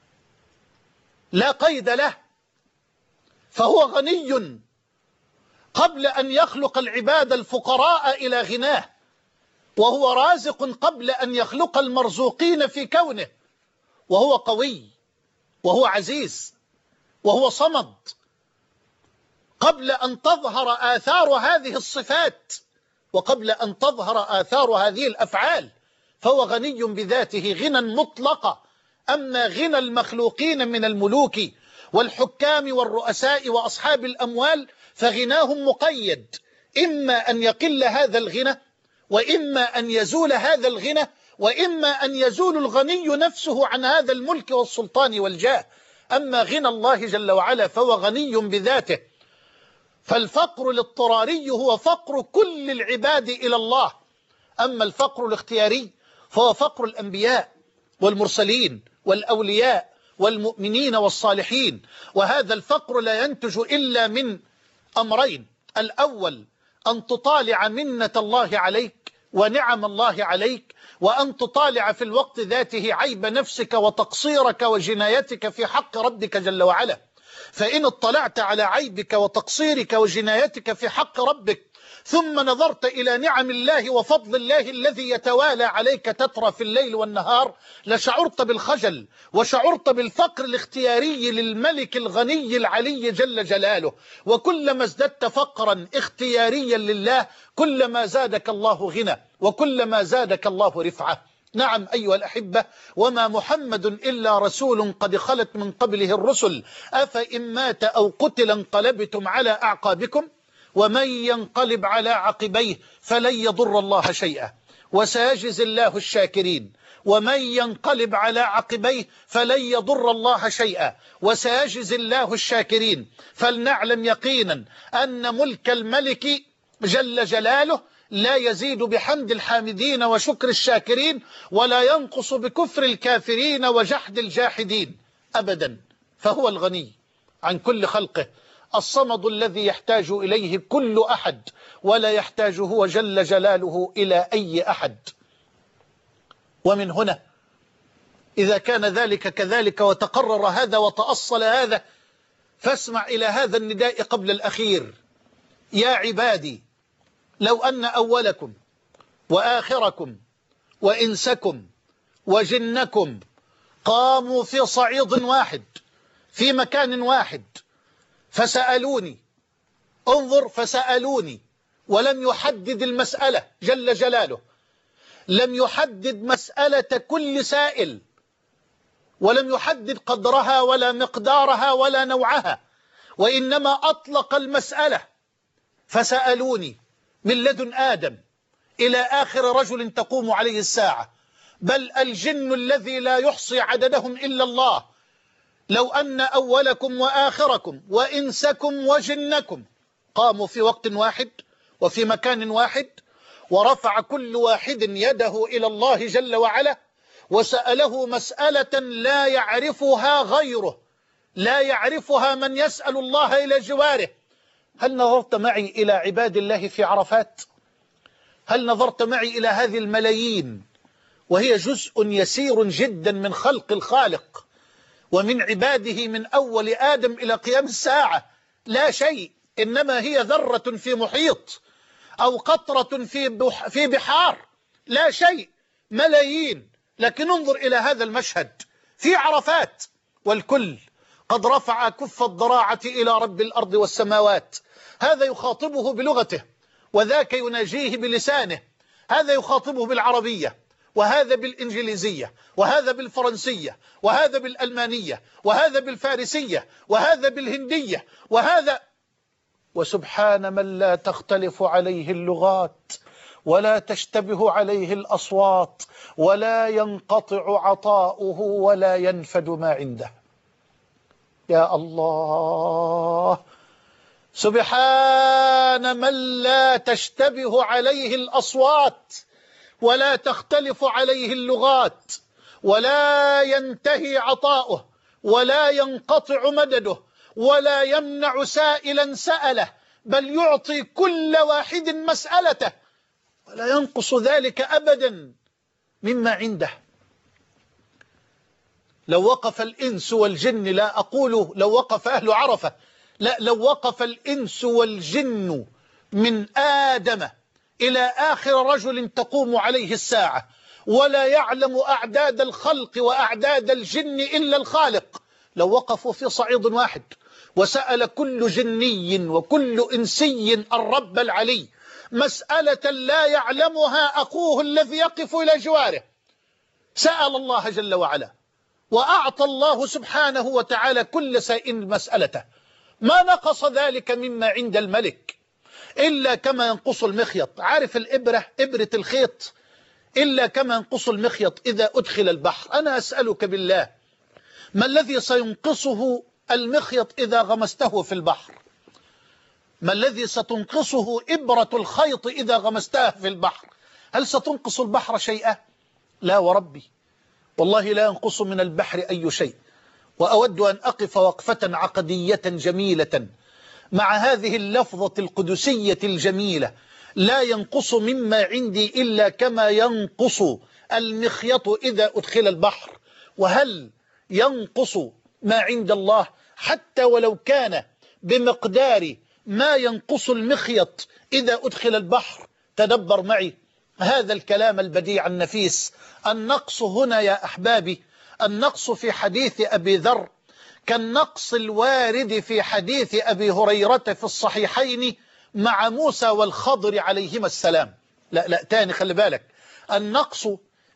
لا قيد له. فهو غني قبل أن يخلق العباد الفقراء إلى غناه، وهو رازق قبل أن يخلق المرزوقين في كونه، وهو قوي وهو عزيز وهو صمد قبل أن تظهر آثار هذه الصفات وقبل أن تظهر آثار هذه الأفعال. فهو غني بذاته غنى مطلقا. أما غنى المخلوقين من الملوك والحكام والرؤساء وأصحاب الأموال فغناهم مقيد، إما أن يقل هذا الغنى، وإما أن يزول هذا الغنى، وإما أن يزول الغني نفسه عن هذا الملك والسلطان والجاه. أما غنى الله جل وعلا فهو غني بذاته. فالفقر الاضطراري هو فقر كل العباد إلى الله. أما الفقر الاختياري فهو فقر الأنبياء والمرسلين والأولياء والمؤمنين والصالحين. وهذا الفقر لا ينتج إلا من أمرين: الأول أن تطالع منة الله عليك ونعم الله عليك، وأن تطالع في الوقت ذاته عيب نفسك وتقصيرك وجنايتك في حق ربك جل وعلا. فإن اطلعت على عيبك وتقصيرك وجنايتك في حق ربك ثم نظرت إلى نعم الله وفضل الله الذي يتوالى عليك تترى في الليل والنهار لشعرت بالخجل وشعرت بالفقر الاختياري للملك الغني العلي جل جلاله. وكلما ازددت فقرا اختياريا لله كلما زادك الله غنى وكلما زادك الله رفعة. نعم أيها الأحبة، وما محمد إلا رسول قد خلت من قبله الرسل أفإن مات أو قتل انقلبتم على أعقابكم ومن ينقلب على عقبيه فلن يضر الله شيئا وسيجزي الله الشاكرين. ومن ينقلب على عقبيه فلن يضر الله شيئا وسيجزي الله الشاكرين. فلنعلم يقينا أن ملك الملك جل جلاله لا يزيد بحمد الحامدين وشكر الشاكرين، ولا ينقص بكفر الكافرين وجحد الجاحدين أبدا، فهو الغني عن كل خلقه، الصمد الذي يحتاج إليه كل أحد ولا يحتاج هو جل جلاله إلى أي أحد. ومن هنا إذا كان ذلك كذلك وتقرر هذا وتأصل هذا، فاسمع إلى هذا النداء قبل الأخير: يا عبادي لو أن أولكم وآخركم وإنسكم وجنكم قاموا في صعيد واحد في مكان واحد فسألوني، انظر، فسألوني، ولم يحدد المسألة جل جلاله، لم يحدد مسألة كل سائل، ولم يحدد قدرها ولا مقدارها ولا نوعها، وإنما أطلق المسألة فسألوني من لدن آدم إلى آخر رجل تقوم عليه الساعة، بل الجن الذي لا يحصي عددهم إلا الله. لو أن أولكم وآخركم وإنسكم وجنكم قاموا في وقت واحد وفي مكان واحد، ورفع كل واحد يده إلى الله جل وعلا وسأله مسألة لا يعرفها غيره، لا يعرفها من يسأل الله إلى جواره. هل نظرت معي إلى عباد الله في عرفات؟ هل نظرت معي إلى هذه الملايين وهي جزء يسير جدا من خلق الخالق ومن عباده من أول آدم إلى قيام الساعة؟ لا شيء، إنما هي ذرة في محيط أو قطرة في في بحار، لا شيء، ملايين. لكن انظر إلى هذا المشهد في عرفات، والكل قد رفع كف الضراعة إلى رب الأرض والسماوات، هذا يخاطبه بلغته وذاك يناجيه بلسانه، هذا يخاطبه بالعربية وهذا بالإنجليزية وهذا بالفرنسية وهذا بالألمانية وهذا بالفارسية وهذا بالهندية وهذا، وسبحان من لا تختلف عليه اللغات ولا تشتبه عليه الأصوات ولا ينقطع عطاؤه ولا ينفد ما عنده. يا الله، سبحان من لا تشتبه عليه الأصوات ولا تختلف عليه اللغات ولا ينتهي عطاؤه ولا ينقطع مدده ولا يمنع سائلا سأله، بل يعطي كل واحد مسألته ولا ينقص ذلك أبدا مما عنده. لو وقف الإنس والجن، لا أقول لو وقف أهل عرفة، لا، لو وقف الإنس والجن من آدم إلى آخر رجل تقوم عليه الساعة ولا يعلم أعداد الخلق وأعداد الجن إلا الخالق، لو وقفوا في صعيد واحد وسأل كل جني وكل إنسي الرب العلي مسألة لا يعلمها أخوه الذي يقف إلى جواره، سأل الله جل وعلا وأعطى الله سبحانه وتعالى كل سائل مسألته، ما نقص ذلك مما عند الملك إلا كما ينقص المخيط. عارف الإبرة، إبرة الخيط، إلا كما ينقص المخيط إذا أدخل البحر. أنا أسألك بالله، ما الذي سينقصه المخيط إذا غمسته في البحر؟ ما الذي ستنقصه إبرة الخيط إذا غمستها في البحر؟ هل ستنقص البحر شيئا؟ لا وربي، والله لا ينقص من البحر أي شيء. وأود أن أقف وقفة عقدية جميلة مع هذه اللفظة القدسية الجميلة: لا ينقص مما عندي إلا كما ينقص المخيط إذا أدخل البحر. وهل ينقص ما عند الله حتى ولو كان بمقدار ما ينقص المخيط إذا أدخل البحر؟ تدبر معي هذا الكلام البديع النفيس. النقص هنا يا أحبابي، النقص في حديث أبي ذر كالنقص الوارد في حديث أبي هريرة في الصحيحين مع موسى والخضر عليهما السلام. لا لا تاني، خلي بالك، النقص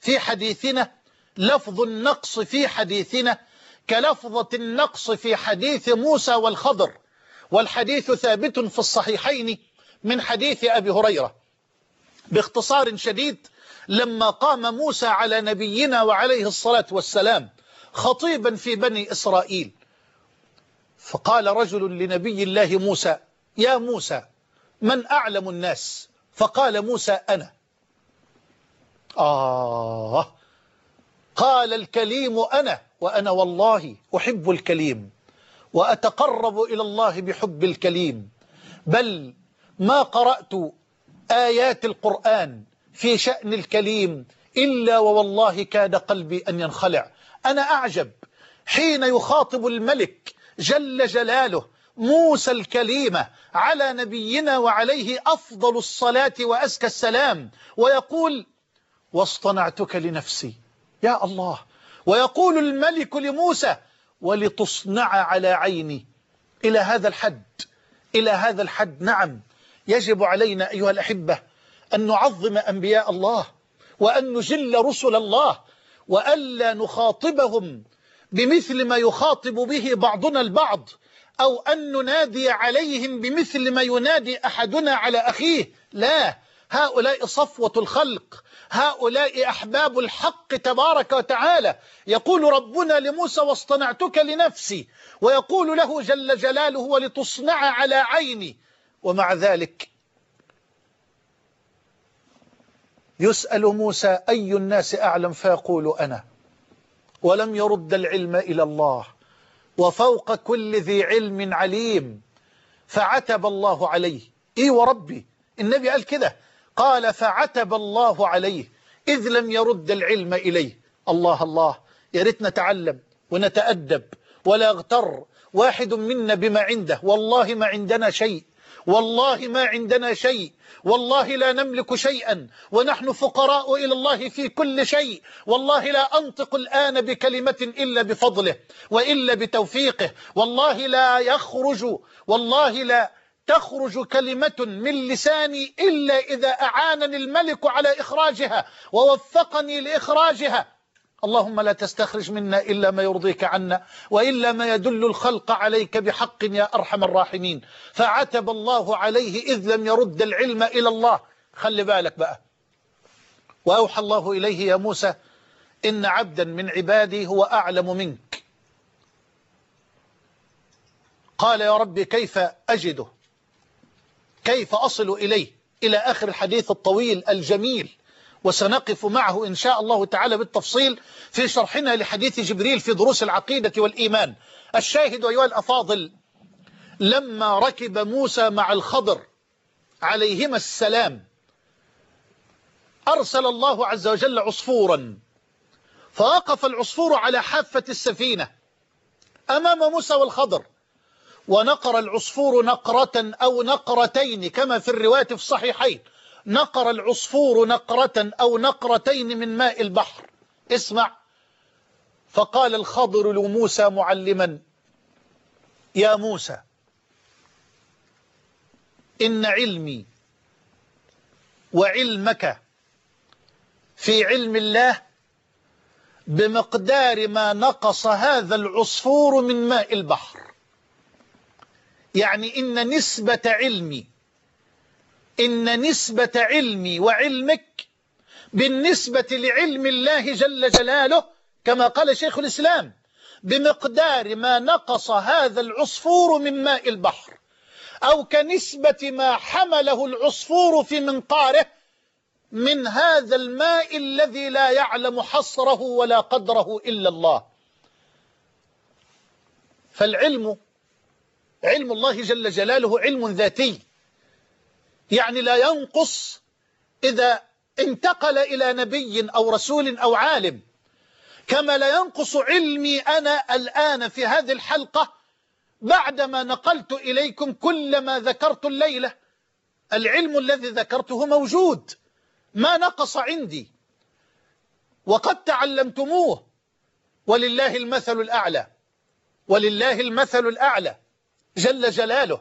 في حديثنا، لفظ النقص في حديثنا كلفظة النقص في حديث موسى والخضر، والحديث ثابت في الصحيحين من حديث أبي هريرة. باختصار شديد، لما قام موسى على نبينا وعليه الصلاة والسلام خطيبا في بني إسرائيل، فقال رجل لنبي الله موسى: يا موسى، من أعلم الناس؟ فقال موسى: أنا. آه قال الكليم: أنا، وأنا والله أحب الكليم وأتقرب إلى الله بحب الكليم، بل ما قرأت آيات القرآن في شأن الكليم إلا ووالله كاد قلبي أن ينخلع. أنا أعجب حين يخاطب الملك جل جلاله موسى الكليم على نبينا وعليه أفضل الصلاة وأزكى السلام، ويقول: واصطنعتك لنفسي. يا الله! ويقول الملك لموسى: ولتصنع على عيني. إلى هذا الحد، إلى هذا الحد. نعم، يجب علينا أيها الأحبة أن نعظم أنبياء الله، وأن نجل رسل الله، وألا نخاطبهم بمثل ما يخاطب به بعضنا البعض، أو أن ننادي عليهم بمثل ما ينادي أحدنا على أخيه. لا، هؤلاء صفوة الخلق، هؤلاء أحباب الحق تبارك وتعالى. يقول ربنا لموسى: واصطنعتك لنفسي، ويقول له جل جلاله: ولتصنع على عيني. ومع ذلك يسأل موسى: أي الناس أعلم؟ فيقول: أنا. ولم يرد العلم إلى الله، وفوق كل ذي علم عليم. فعتب الله عليه. إيه وربي، النبي قال كده، قال: فعتب الله عليه إذ لم يرد العلم إليه. الله الله، يا ريت نتعلم ونتأدب ولا يغتر واحد منا بما عنده. والله ما عندنا شيء، والله ما عندنا شيء، والله لا نملك شيئا، ونحن فقراء إلى الله في كل شيء. والله لا أنطق الآن بكلمة إلا بفضله وإلا بتوفيقه. والله لا يخرج والله لا تخرج كلمة من لساني إلا إذا أعانني الملك على إخراجها ووفقني لإخراجها. اللهم لا تستخرج منا إلا ما يرضيك عنا، وإلا ما يدل الخلق عليك بحق يا أرحم الراحمين. فعتب الله عليه إذ لم يرد العلم إلى الله. خلي بالك بقى. وأوحى الله إليه: يا موسى، إن عبدا من عبادي هو أعلم منك. قال: يا ربي كيف أجده؟ كيف أصل إليه؟ إلى آخر الحديث الطويل الجميل، وسنقف معه إن شاء الله تعالى بالتفصيل في شرحنا لحديث جبريل في دروس العقيدة والإيمان. الشاهد أيها الأفاضل، لما ركب موسى مع الخضر عليهما السلام، أرسل الله عز وجل عصفورا، فوقف العصفور على حافة السفينة أمام موسى والخضر، ونقر العصفور نقرة أو نقرتين كما في الرواية في الصحيحين. نقر العصفور نقرة أو نقرتين من ماء البحر. اسمع. فقال الخضر لموسى معلما: يا موسى، إن علمي وعلمك في علم الله بمقدار ما نقص هذا العصفور من ماء البحر. يعني إن نسبة علمي إن نسبة علمي وعلمك بالنسبة لعلم الله جل جلاله، كما قال شيخ الإسلام، بمقدار ما نقص هذا العصفور من ماء البحر، أو كنسبة ما حمله العصفور في منقاره من هذا الماء الذي لا يعلم حصره ولا قدره إلا الله. فالعلم، علم الله جل جلاله علم ذاتي، يعني لا ينقص إذا انتقل إلى نبي أو رسول أو عالم، كما لا ينقص علمي أنا الآن في هذه الحلقة بعدما نقلت إليكم كل ما ذكرت الليلة. العلم الذي ذكرته موجود، ما نقص عندي، وقد تعلمتموه، ولله المثل الأعلى، ولله المثل الأعلى جل جلاله.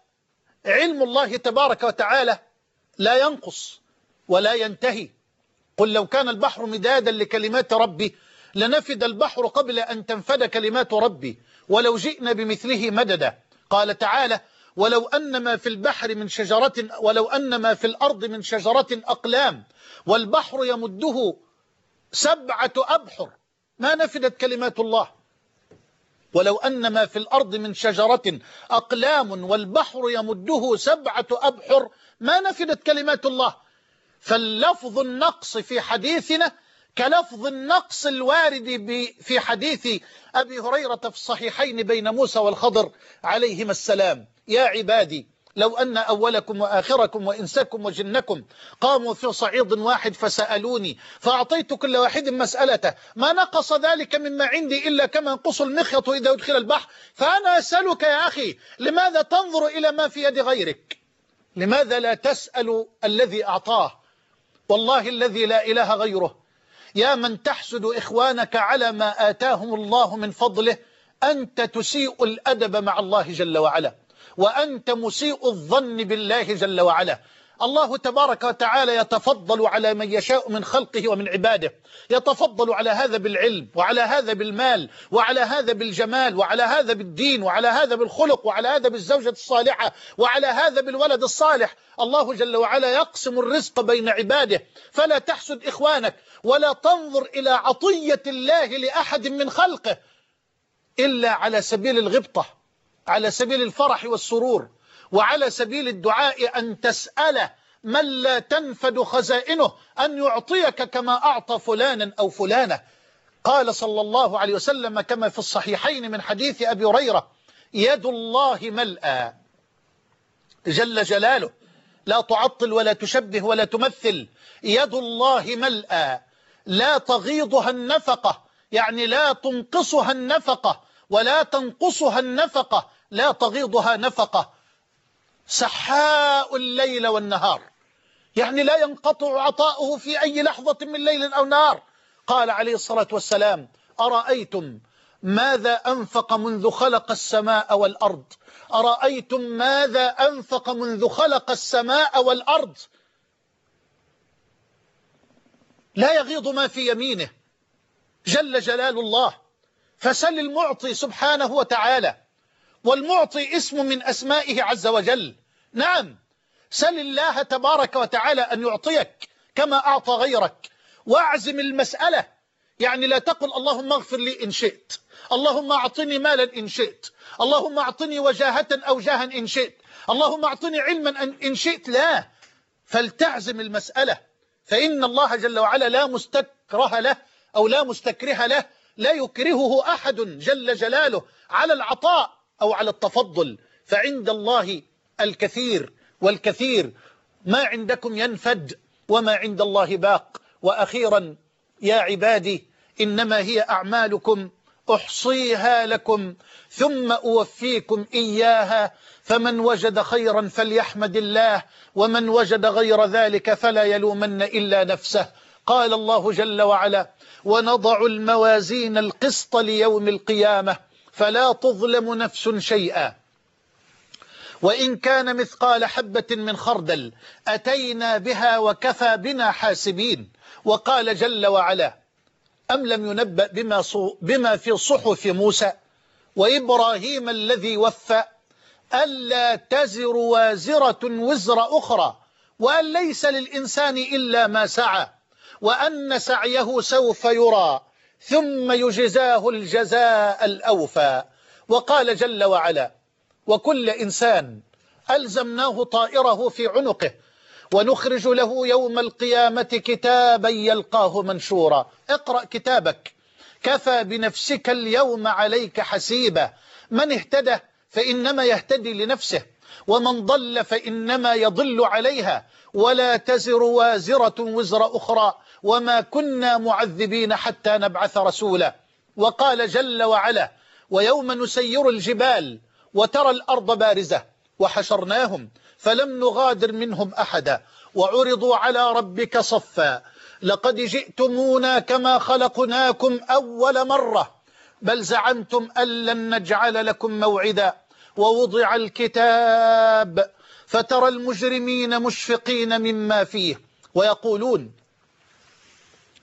فعلم الله تبارك وتعالى لا ينقص ولا ينتهي، قل لو كان البحر مدادا لكلمات ربي لنفد البحر قبل أن تنفد كلمات ربي ولو جئنا بمثله مددا. قال تعالى ولو أن ما في البحر من شجرة ولو أن ما في الأرض من شجرة أقلام والبحر يمده سبعة أبحر ما نفدت كلمات الله. ولو أن ما في الأرض من شجرة أقلام والبحر يمده سبعة أبحر ما نفدت كلمات الله. فاللفظ النقص في حديثنا كلفظ النقص الوارد في حديث أبي هريرة في الصحيحين بين موسى والخضر عليهما السلام. يا عبادي لو أن أولكم وآخركم وإنسكم وجنكم قاموا في صعيد واحد فسألوني فأعطيت كل واحد مسألته ما نقص ذلك مما عندي إلا كما ينقص المخيط إذا أدخل البحر. فأنا أسألك يا أخي لماذا تنظر إلى ما في يد غيرك؟ لماذا لا تسأل الذي أعطاه؟ والله الذي لا إله غيره يا من تحسد إخوانك على ما آتاهم الله من فضله أنت تسيء الأدب مع الله جل وعلا وأنت مسيء الظن بالله جل وعلا. الله تبارك وتعالى يتفضل على من يشاء من خلقه ومن عباده، يتفضل على هذا بالعلم وعلى هذا بالمال وعلى هذا بالجمال وعلى هذا بالدين وعلى هذا بالخلق وعلى هذا بالزوجة الصالحة وعلى هذا بالولد الصالح. الله جل وعلا يقسم الرزق بين عباده. فلا تحسد إخوانك ولا تنظر إلى عطية الله لأحد من خلقه إلا على سبيل الغبطة، على سبيل الفرح والسرور، وعلى سبيل الدعاء أن تسأل من لا تنفد خزائنه أن يعطيك كما أعطى فلانا أو فلانة. قال صلى الله عليه وسلم كما في الصحيحين من حديث أبي هريرة يد الله ملأى جل جلاله لا تعطل ولا تشبه ولا تمثل. يد الله ملأى لا تغيضها النفقة، يعني لا تنقصها النفقة ولا تنقصها النفقة، لا تغيضها نفقة. سحاء الليل والنهار، يعني لا ينقطع عطاؤه في أي لحظة من ليل أو نهار. قال عليه الصلاة والسلام أرأيتم ماذا أنفق منذ خلق السماء والأرض أرأيتم ماذا أنفق منذ خلق السماء والأرض. لا يغيض ما في يمينه جل جلال الله. فسل المعطي سبحانه وتعالى، والمعطي اسم من أسمائه عز وجل. نعم، سل الله تبارك وتعالى أن يعطيك كما أعطى غيرك، واعزم المسألة. يعني لا تقل اللهم اغفر لي إن شئت، اللهم أعطني مالا إن شئت، اللهم أعطني وجاهة أو جاها إن شئت، اللهم أعطني علما إن شئت. لا، فلتعزم المسألة، فإن الله جل وعلا لا مستكره له أو لا مستكره له، لا يكرهه أحد جل جلاله على العطاء أو على التفضل. فعند الله الكثير والكثير، ما عندكم ينفد وما عند الله باق. وأخيرا يا عبادي إنما هي أعمالكم أحصيها لكم ثم أوفيكم إياها، فمن وجد خيرا فليحمد الله ومن وجد غير ذلك فلا يلومن إلا نفسه. قال الله جل وعلا ونضع الموازين القسط ليوم القيامة فلا تظلم نفس شيئا وإن كان مثقال حبة من خردل أتينا بها وكفى بنا حاسبين. وقال جل وعلا أم لم ينبأ بما, بما في صحف موسى وإبراهيم الذي وفى ألا تزر وازرة وزر أخرى وأن ليس للإنسان إلا ما سعى وأن سعيه سوف يرى ثم يجزاه الجزاء الأوفى. وقال جل وعلا وكل إنسان ألزمناه طائره في عنقه ونخرج له يوم القيامة كتابا يلقاه منشورا. اقرأ كتابك كفى بنفسك اليوم عليك حسيبا. من اهتدى فإنما يهتدي لنفسه ومن ضل فإنما يضل عليها ولا تزر وازرة وزر أخرى وما كنا معذبين حتى نبعث رسولا. وقال جل وعلا ويوم نسير الجبال وترى الأرض بارزة وحشرناهم فلم نغادر منهم أحدا وعرضوا على ربك صفا لقد جئتمونا كما خلقناكم أول مرة بل زعمتم أن لن نجعل لكم موعدا ووضع الكتاب فترى المجرمين مشفقين مما فيه ويقولون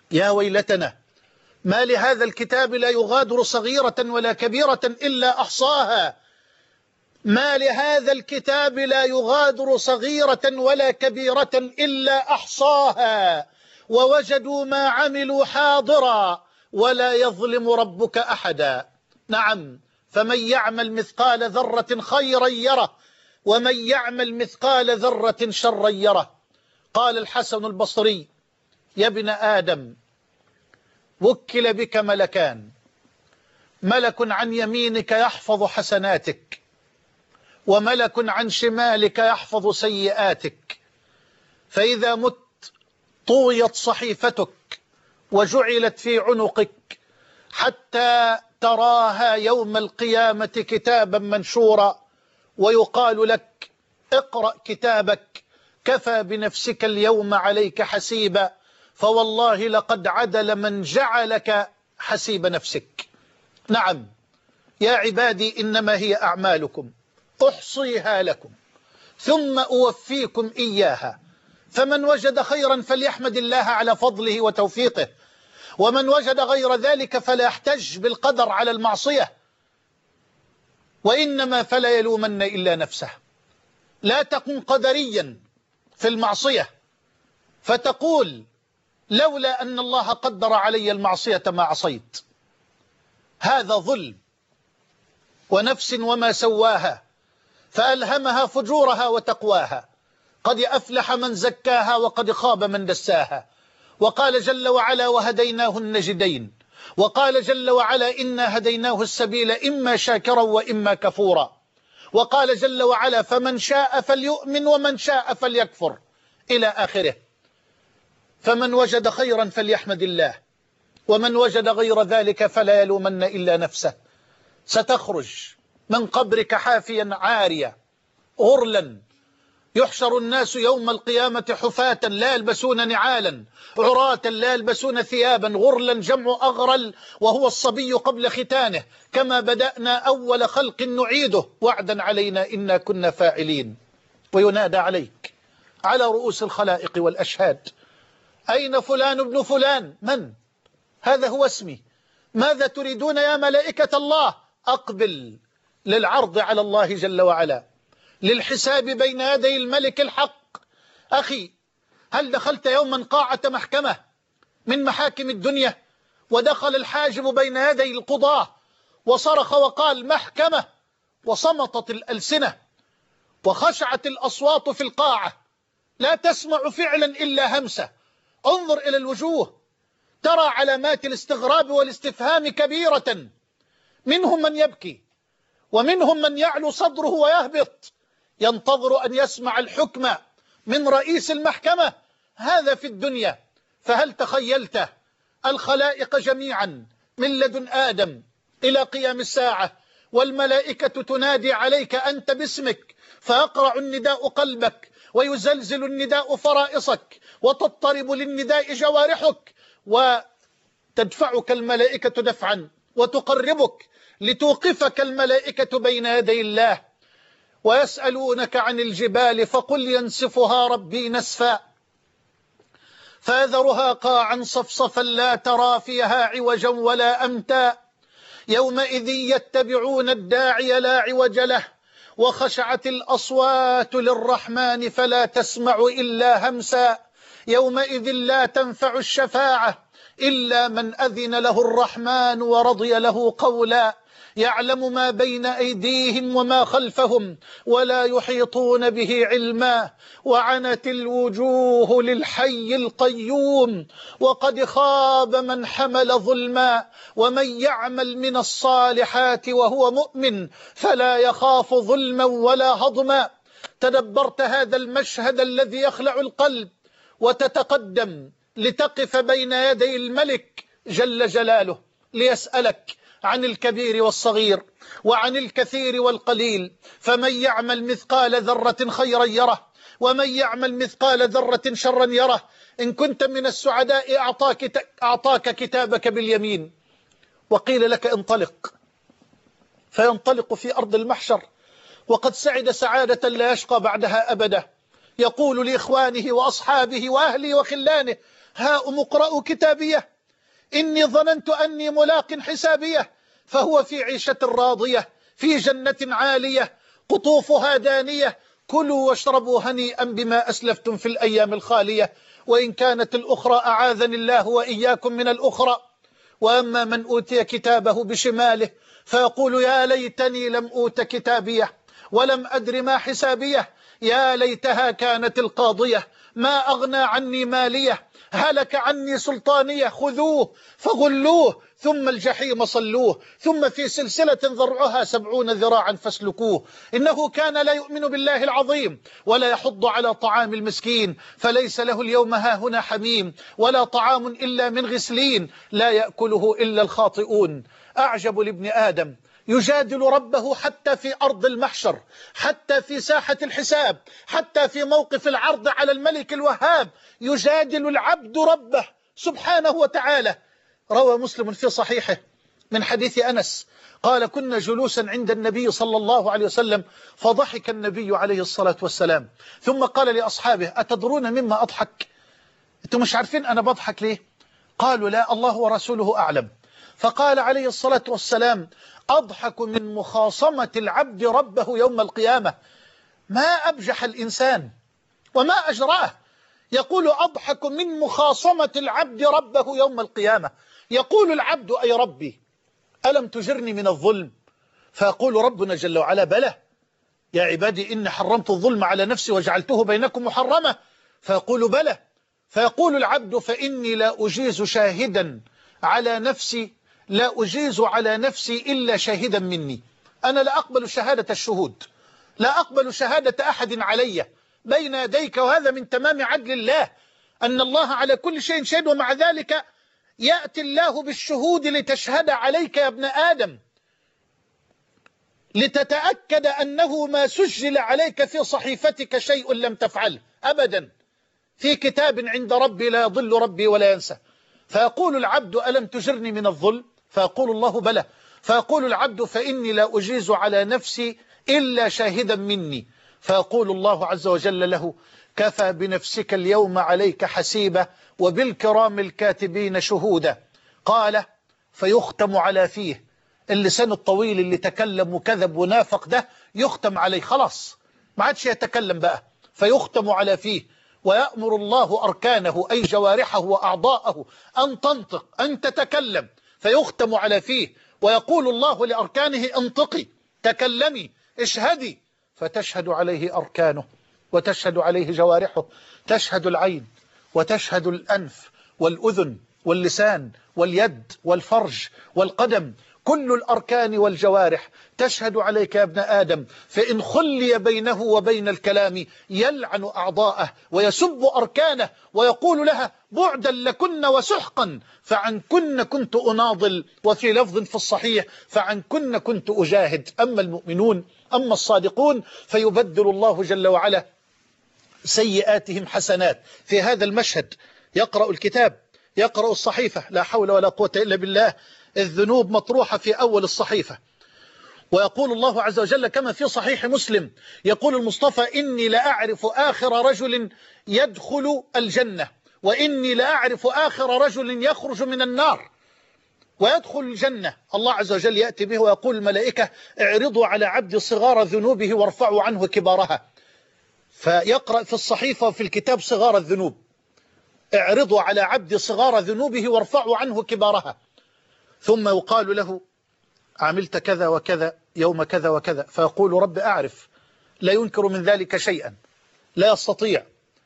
يا ويلتنا ما لهذا الكتاب لا يغادر صغيرة ولا كبيرة إلا أحصاها. ما لهذا الكتاب لا يغادر صغيرة ولا كبيرة إلا أحصاها ووجدوا ما عملوا حاضرا ولا يظلم ربك أحدا. نعم، فمن يعمل مثقال ذرة خيرا يره ومن يعمل مثقال ذرة شرا يره. قال الحسن البصري: يا ابن آدم وكل بك ملكان، ملك عن يمينك يحفظ حسناتك وملك عن شمالك يحفظ سيئاتك، فإذا مت طويت صحيفتك وجعلت في عنقك حتى تراها يوم القيامة كتابا منشورا، ويقال لك: اقرأ كتابك كفى بنفسك اليوم عليك حسيبا. فوالله لقد عدل من جعلك حسيب نفسك. نعم يا عبادي، إنما هي أعمالكم أحصيها لكم ثم أوفيكم إياها، فمن وجد خيرا فليحمد الله على فضله وتوفيقه، ومن وجد غير ذلك فلا يحتج بالقدر على المعصية، وإنما فلا يلومن إلا نفسه. لا تكن قدريا في المعصية فتقول: لولا أن الله قدر علي المعصية ما عصيت. هذا ظلم. ونفس وما سواها فألهمها فجورها وتقواها، قد أفلح من زكاها وقد خاب من دساها. وقال جل وعلا: وهديناه النجدين. وقال جل وعلا: إنا هديناه السبيل إما شاكرا وإما كفورا. وقال جل وعلا: فمن شاء فليؤمن ومن شاء فليكفر، إلى آخره. فمن وجد خيرا فليحمد الله، ومن وجد غير ذلك فلا يلومن إلا نفسه. ستخرج من قبرك حافيا عاريا غرلا، يحشر الناس يوم القيامة حفاة لا يلبسون نعالا، عراة لا يلبسون ثيابا، غرلا جمع أغرل وهو الصبي قبل ختانه، كما بدأنا أول خلق نعيده وعدا علينا إنا كنا فاعلين. وينادى عليك على رؤوس الخلائق والأشهاد: أين فلان ابن فلان؟ من؟ هذا هو اسمي. ماذا تريدون يا ملائكة الله؟ أقبل للعرض على الله جل وعلا، للحساب بين يدي الملك الحق. أخي، هل دخلت يوما قاعة محكمة من محاكم الدنيا ودخل الحاجب بين يدي القضاة وصرخ وقال: محكمة، وصمتت الألسنة وخشعت الأصوات في القاعة، لا تسمع فعلا إلا همسة؟ انظر إلى الوجوه، ترى علامات الاستغراب والاستفهام كبيرة، منهم من يبكي ومنهم من يعلو صدره ويهبط ينتظر أن يسمع الحكم من رئيس المحكمة. هذا في الدنيا. فهل تخيلت الخلائق جميعا من لدن آدم إلى قيام الساعة والملائكة تنادي عليك أنت باسمك، فيقرع النداء قلبك ويزلزل النداء فرائصك وتضطرب للنداء جوارحك، وتدفعك الملائكة دفعا وتقربك لتوقفك الملائكة بين يدي الله. ويسألونك عن الجبال فقل ينسفها ربي نسفا فيذرها قاعا صفصفا لا ترى فيها عوجا ولا أمتا، يومئذ يتبعون الداعي لا عوج له وخشعت الأصوات للرحمن فلا تسمع إلا همسا، يومئذ لا تنفع الشفاعة إلا من أذن له الرحمن ورضي له قولا، يعلم ما بين أيديهم وما خلفهم ولا يحيطون به علما، وعنت الوجوه للحي القيوم وقد خاب من حمل ظلما، ومن يعمل من الصالحات وهو مؤمن فلا يخاف ظلما ولا هضما. تدبرت هذا المشهد الذي يخلع القلب وتتقدم لتقف بين يدي الملك جل جلاله ليسألك عن الكبير والصغير وعن الكثير والقليل. فمن يعمل مثقال ذرة خيرا يره ومن يعمل مثقال ذرة شرا يره. إن كنت من السعداء أعطاك, أعطاك كتابك باليمين وقيل لك انطلق، فينطلق في أرض المحشر وقد سعد سعادة لا يشقى بعدها أبدا، يقول لإخوانه وأصحابه وأهله وخلانه: هاؤم اقرأوا كتابيه إني ظننت أني ملاق حسابيه فهو في عيشة راضية في جنة عالية قطوفها دانية كلوا واشربوا هنيئا بما أسلفتم في الأيام الخالية وإن كانت الأخرى أعاذني الله وإياكم من الأخرى. وأما من أوتي كتابه بشماله فيقول يا ليتني لم أوت كتابيه ولم أدر ما حسابيه يا ليتها كانت القاضية ما أغنى عني ماليه هلك عني سلطانيه خذوه فغلوه ثم الجحيم صلوه ثم في سلسلة ذرعها سبعون ذراعا فاسلكوه إنه كان لا يؤمن بالله العظيم ولا يحض على طعام المسكين فليس له اليوم هاهنا حميم ولا طعام إلا من غسلين لا يأكله إلا الخاطئون. أعجب لابن آدم يجادل ربه حتى في أرض المحشر حتى في ساحة الحساب حتى في موقف العرض على الملك الوهاب يجادل العبد ربه سبحانه وتعالى. روى مسلم في صحيحه من حديث أنس قال كنا جلوسا عند النبي صلى الله عليه وسلم فضحك النبي عليه الصلاة والسلام ثم قال لأصحابه أتدرون مما أضحك؟ أنتم مش عارفين أنا بضحك ليه؟ قالوا لا الله ورسوله أعلم. فقال عليه الصلاة والسلام أضحك من مخاصمة العبد ربه يوم القيامة. ما أبجح الإنسان وما أجراه يقول أضحك من مخاصمة العبد ربه يوم القيامة. يقول العبد أي ربي ألم تجرني من الظلم؟ فيقول ربنا جل وعلا بلى يا عبادي إني حرمت الظلم على نفسي وجعلته بينكم محرمة فيقول بلى. فيقول العبد فإني لا أجيز شاهدا على نفسي لا أجيز على نفسي إلا شاهدا مني. أنا لا أقبل شهادة الشهود لا أقبل شهادة أحد علي بين يديك وهذا من تمام عدل الله أن الله على كل شيء شهيد ومع ذلك يأتي الله بالشهود لتشهد عليك يا ابن آدم لتتأكد أنه ما سجل عليك في صحيفتك شيء لم تفعله أبدا في كتاب عند ربي لا يضل ربي ولا ينسى. فيقول العبد ألم تجرني من الظلم؟ فيقول الله بلى. فيقول العبد فإني لا أجيز على نفسي إلا شاهدا مني. فيقول الله عز وجل له كفى بنفسك اليوم عليك حسيبة وبالكرام الكاتبين شهودا. قال فيختم على فيه اللسان الطويل اللي تكلم وكذب ونافق ده يختم عليه خلاص ما عادش يتكلم بقى فيختم على فيه ويأمر الله أركانه أي جوارحه وأعضاءه أن تنطق أن تتكلم فيختم على فيه ويقول الله لأركانه انطقي تكلمي اشهدي فتشهد عليه أركانه وتشهد عليه جوارحه تشهد العين وتشهد الأنف والأذن واللسان واليد والفرج والقدم كل الأركان والجوارح تشهد عليك يا ابن آدم. فإن خلي بينه وبين الكلام يلعن أعضاءه ويسب أركانه ويقول لها بعدا لكن وسحقا فعن كن كنت أناضل وفي لفظ في الصحيح فعن كن كنت أجاهد. أما المؤمنون أما الصادقون فيبدل الله جل وعلا سيئاتهم حسنات. في هذا المشهد يقرأ الكتاب يقرأ الصحيفة لا حول ولا قوة إلا بالله الذنوب مطروحة في أول الصحيفة ويقول الله عز وجل كما في صحيح مسلم يقول المصطفى إني لأعرف آخر رجل يدخل الجنة وإني لأعرف آخر رجل يخرج من النار ويدخل الجنة. الله عز وجل يأتي به ويقول الملائكة اعرضوا على عبد صغار ذنوبه وارفعوا عنه كبارها. فيقرأ في الصحيفة وفي الكتاب صغار الذنوب اعرضوا على عبد صغار ذنوبه وارفعوا عنه كبارها. ثم يقال له عملت كذا وكذا يوم كذا وكذا فيقول رب أعرف لا ينكر من ذلك شيئا لا يستطيع.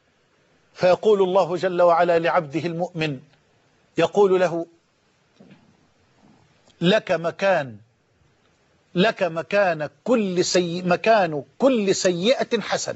فيقول الله جل وعلا لعبده المؤمن يقول له لك مكان لك مكان كل سي مكان كل سيئة حسنة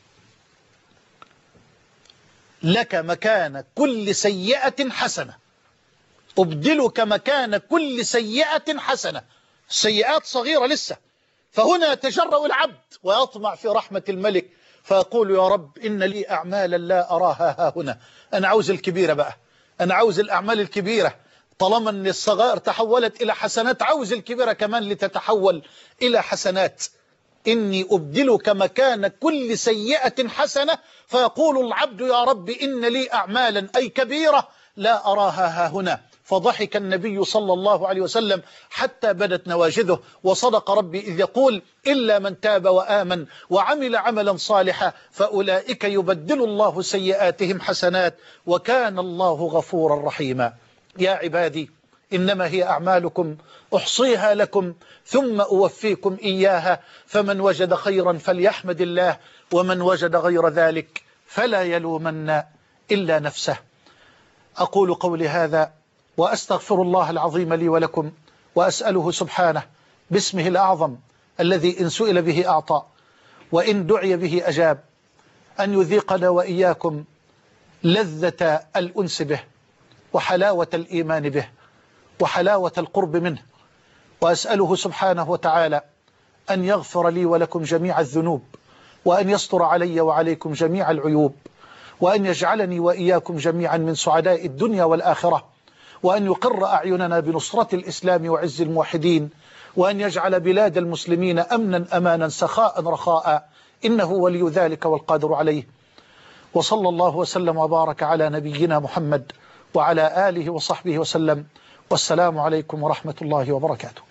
لك مكان كل سيئة حسنة أبدلك مكان كل سيئة حسنة. السيئات صغيرة لسه فهنا يتجرأ العبد ويطمع في رحمة الملك فيقول يا رب إن لي أعمالا لا أراها ها هنا. أنا عاوز الكبيرة بقى أنا عاوز الأعمال الكبيرة طالما أن الصغائر تحولت إلى حسنات عاوز الكبيرة كمان لتتحول إلى حسنات. إني أبدلك مكان كل سيئة حسنة، فيقول العبد يا رب إن لي أعمالا أي كبيرة لا أراها ها هنا. فضحك النبي صلى الله عليه وسلم حتى بدت نواجذه، وصدق ربي إذ يقول إلا من تاب وآمن وعمل عملا صالحا فأولئك يبدل الله سيئاتهم حسنات وكان الله غفورا رحيما. يا عبادي إنما هي أعمالكم أحصيها لكم ثم أوفيكم إياها، فمن وجد خيرا فليحمد الله ومن وجد غير ذلك فلا يلومن إلا نفسه. أقول قولي هذا وأستغفر الله العظيم لي ولكم، وأسأله سبحانه باسمه الأعظم الذي إن سئل به أعطى وإن دعي به أجاب أن يذيقنا وإياكم لذة الأنس به وحلاوة الإيمان به وحلاوة القرب منه. وأسأله سبحانه وتعالى أن يغفر لي ولكم جميع الذنوب، وأن يستر علي وعليكم جميع العيوب، وأن يجعلني وإياكم جميعا من سعداء الدنيا والآخرة، وأن يقر أعيننا بنصرة الإسلام وعز الموحدين، وأن يجعل بلاد المسلمين أمنا أمانا سخاء رخاء، إنه ولي ذلك والقادر عليه. وصلى الله وسلم وبارك على نبينا محمد وعلى آله وصحبه وسلم، والسلام عليكم ورحمة الله وبركاته.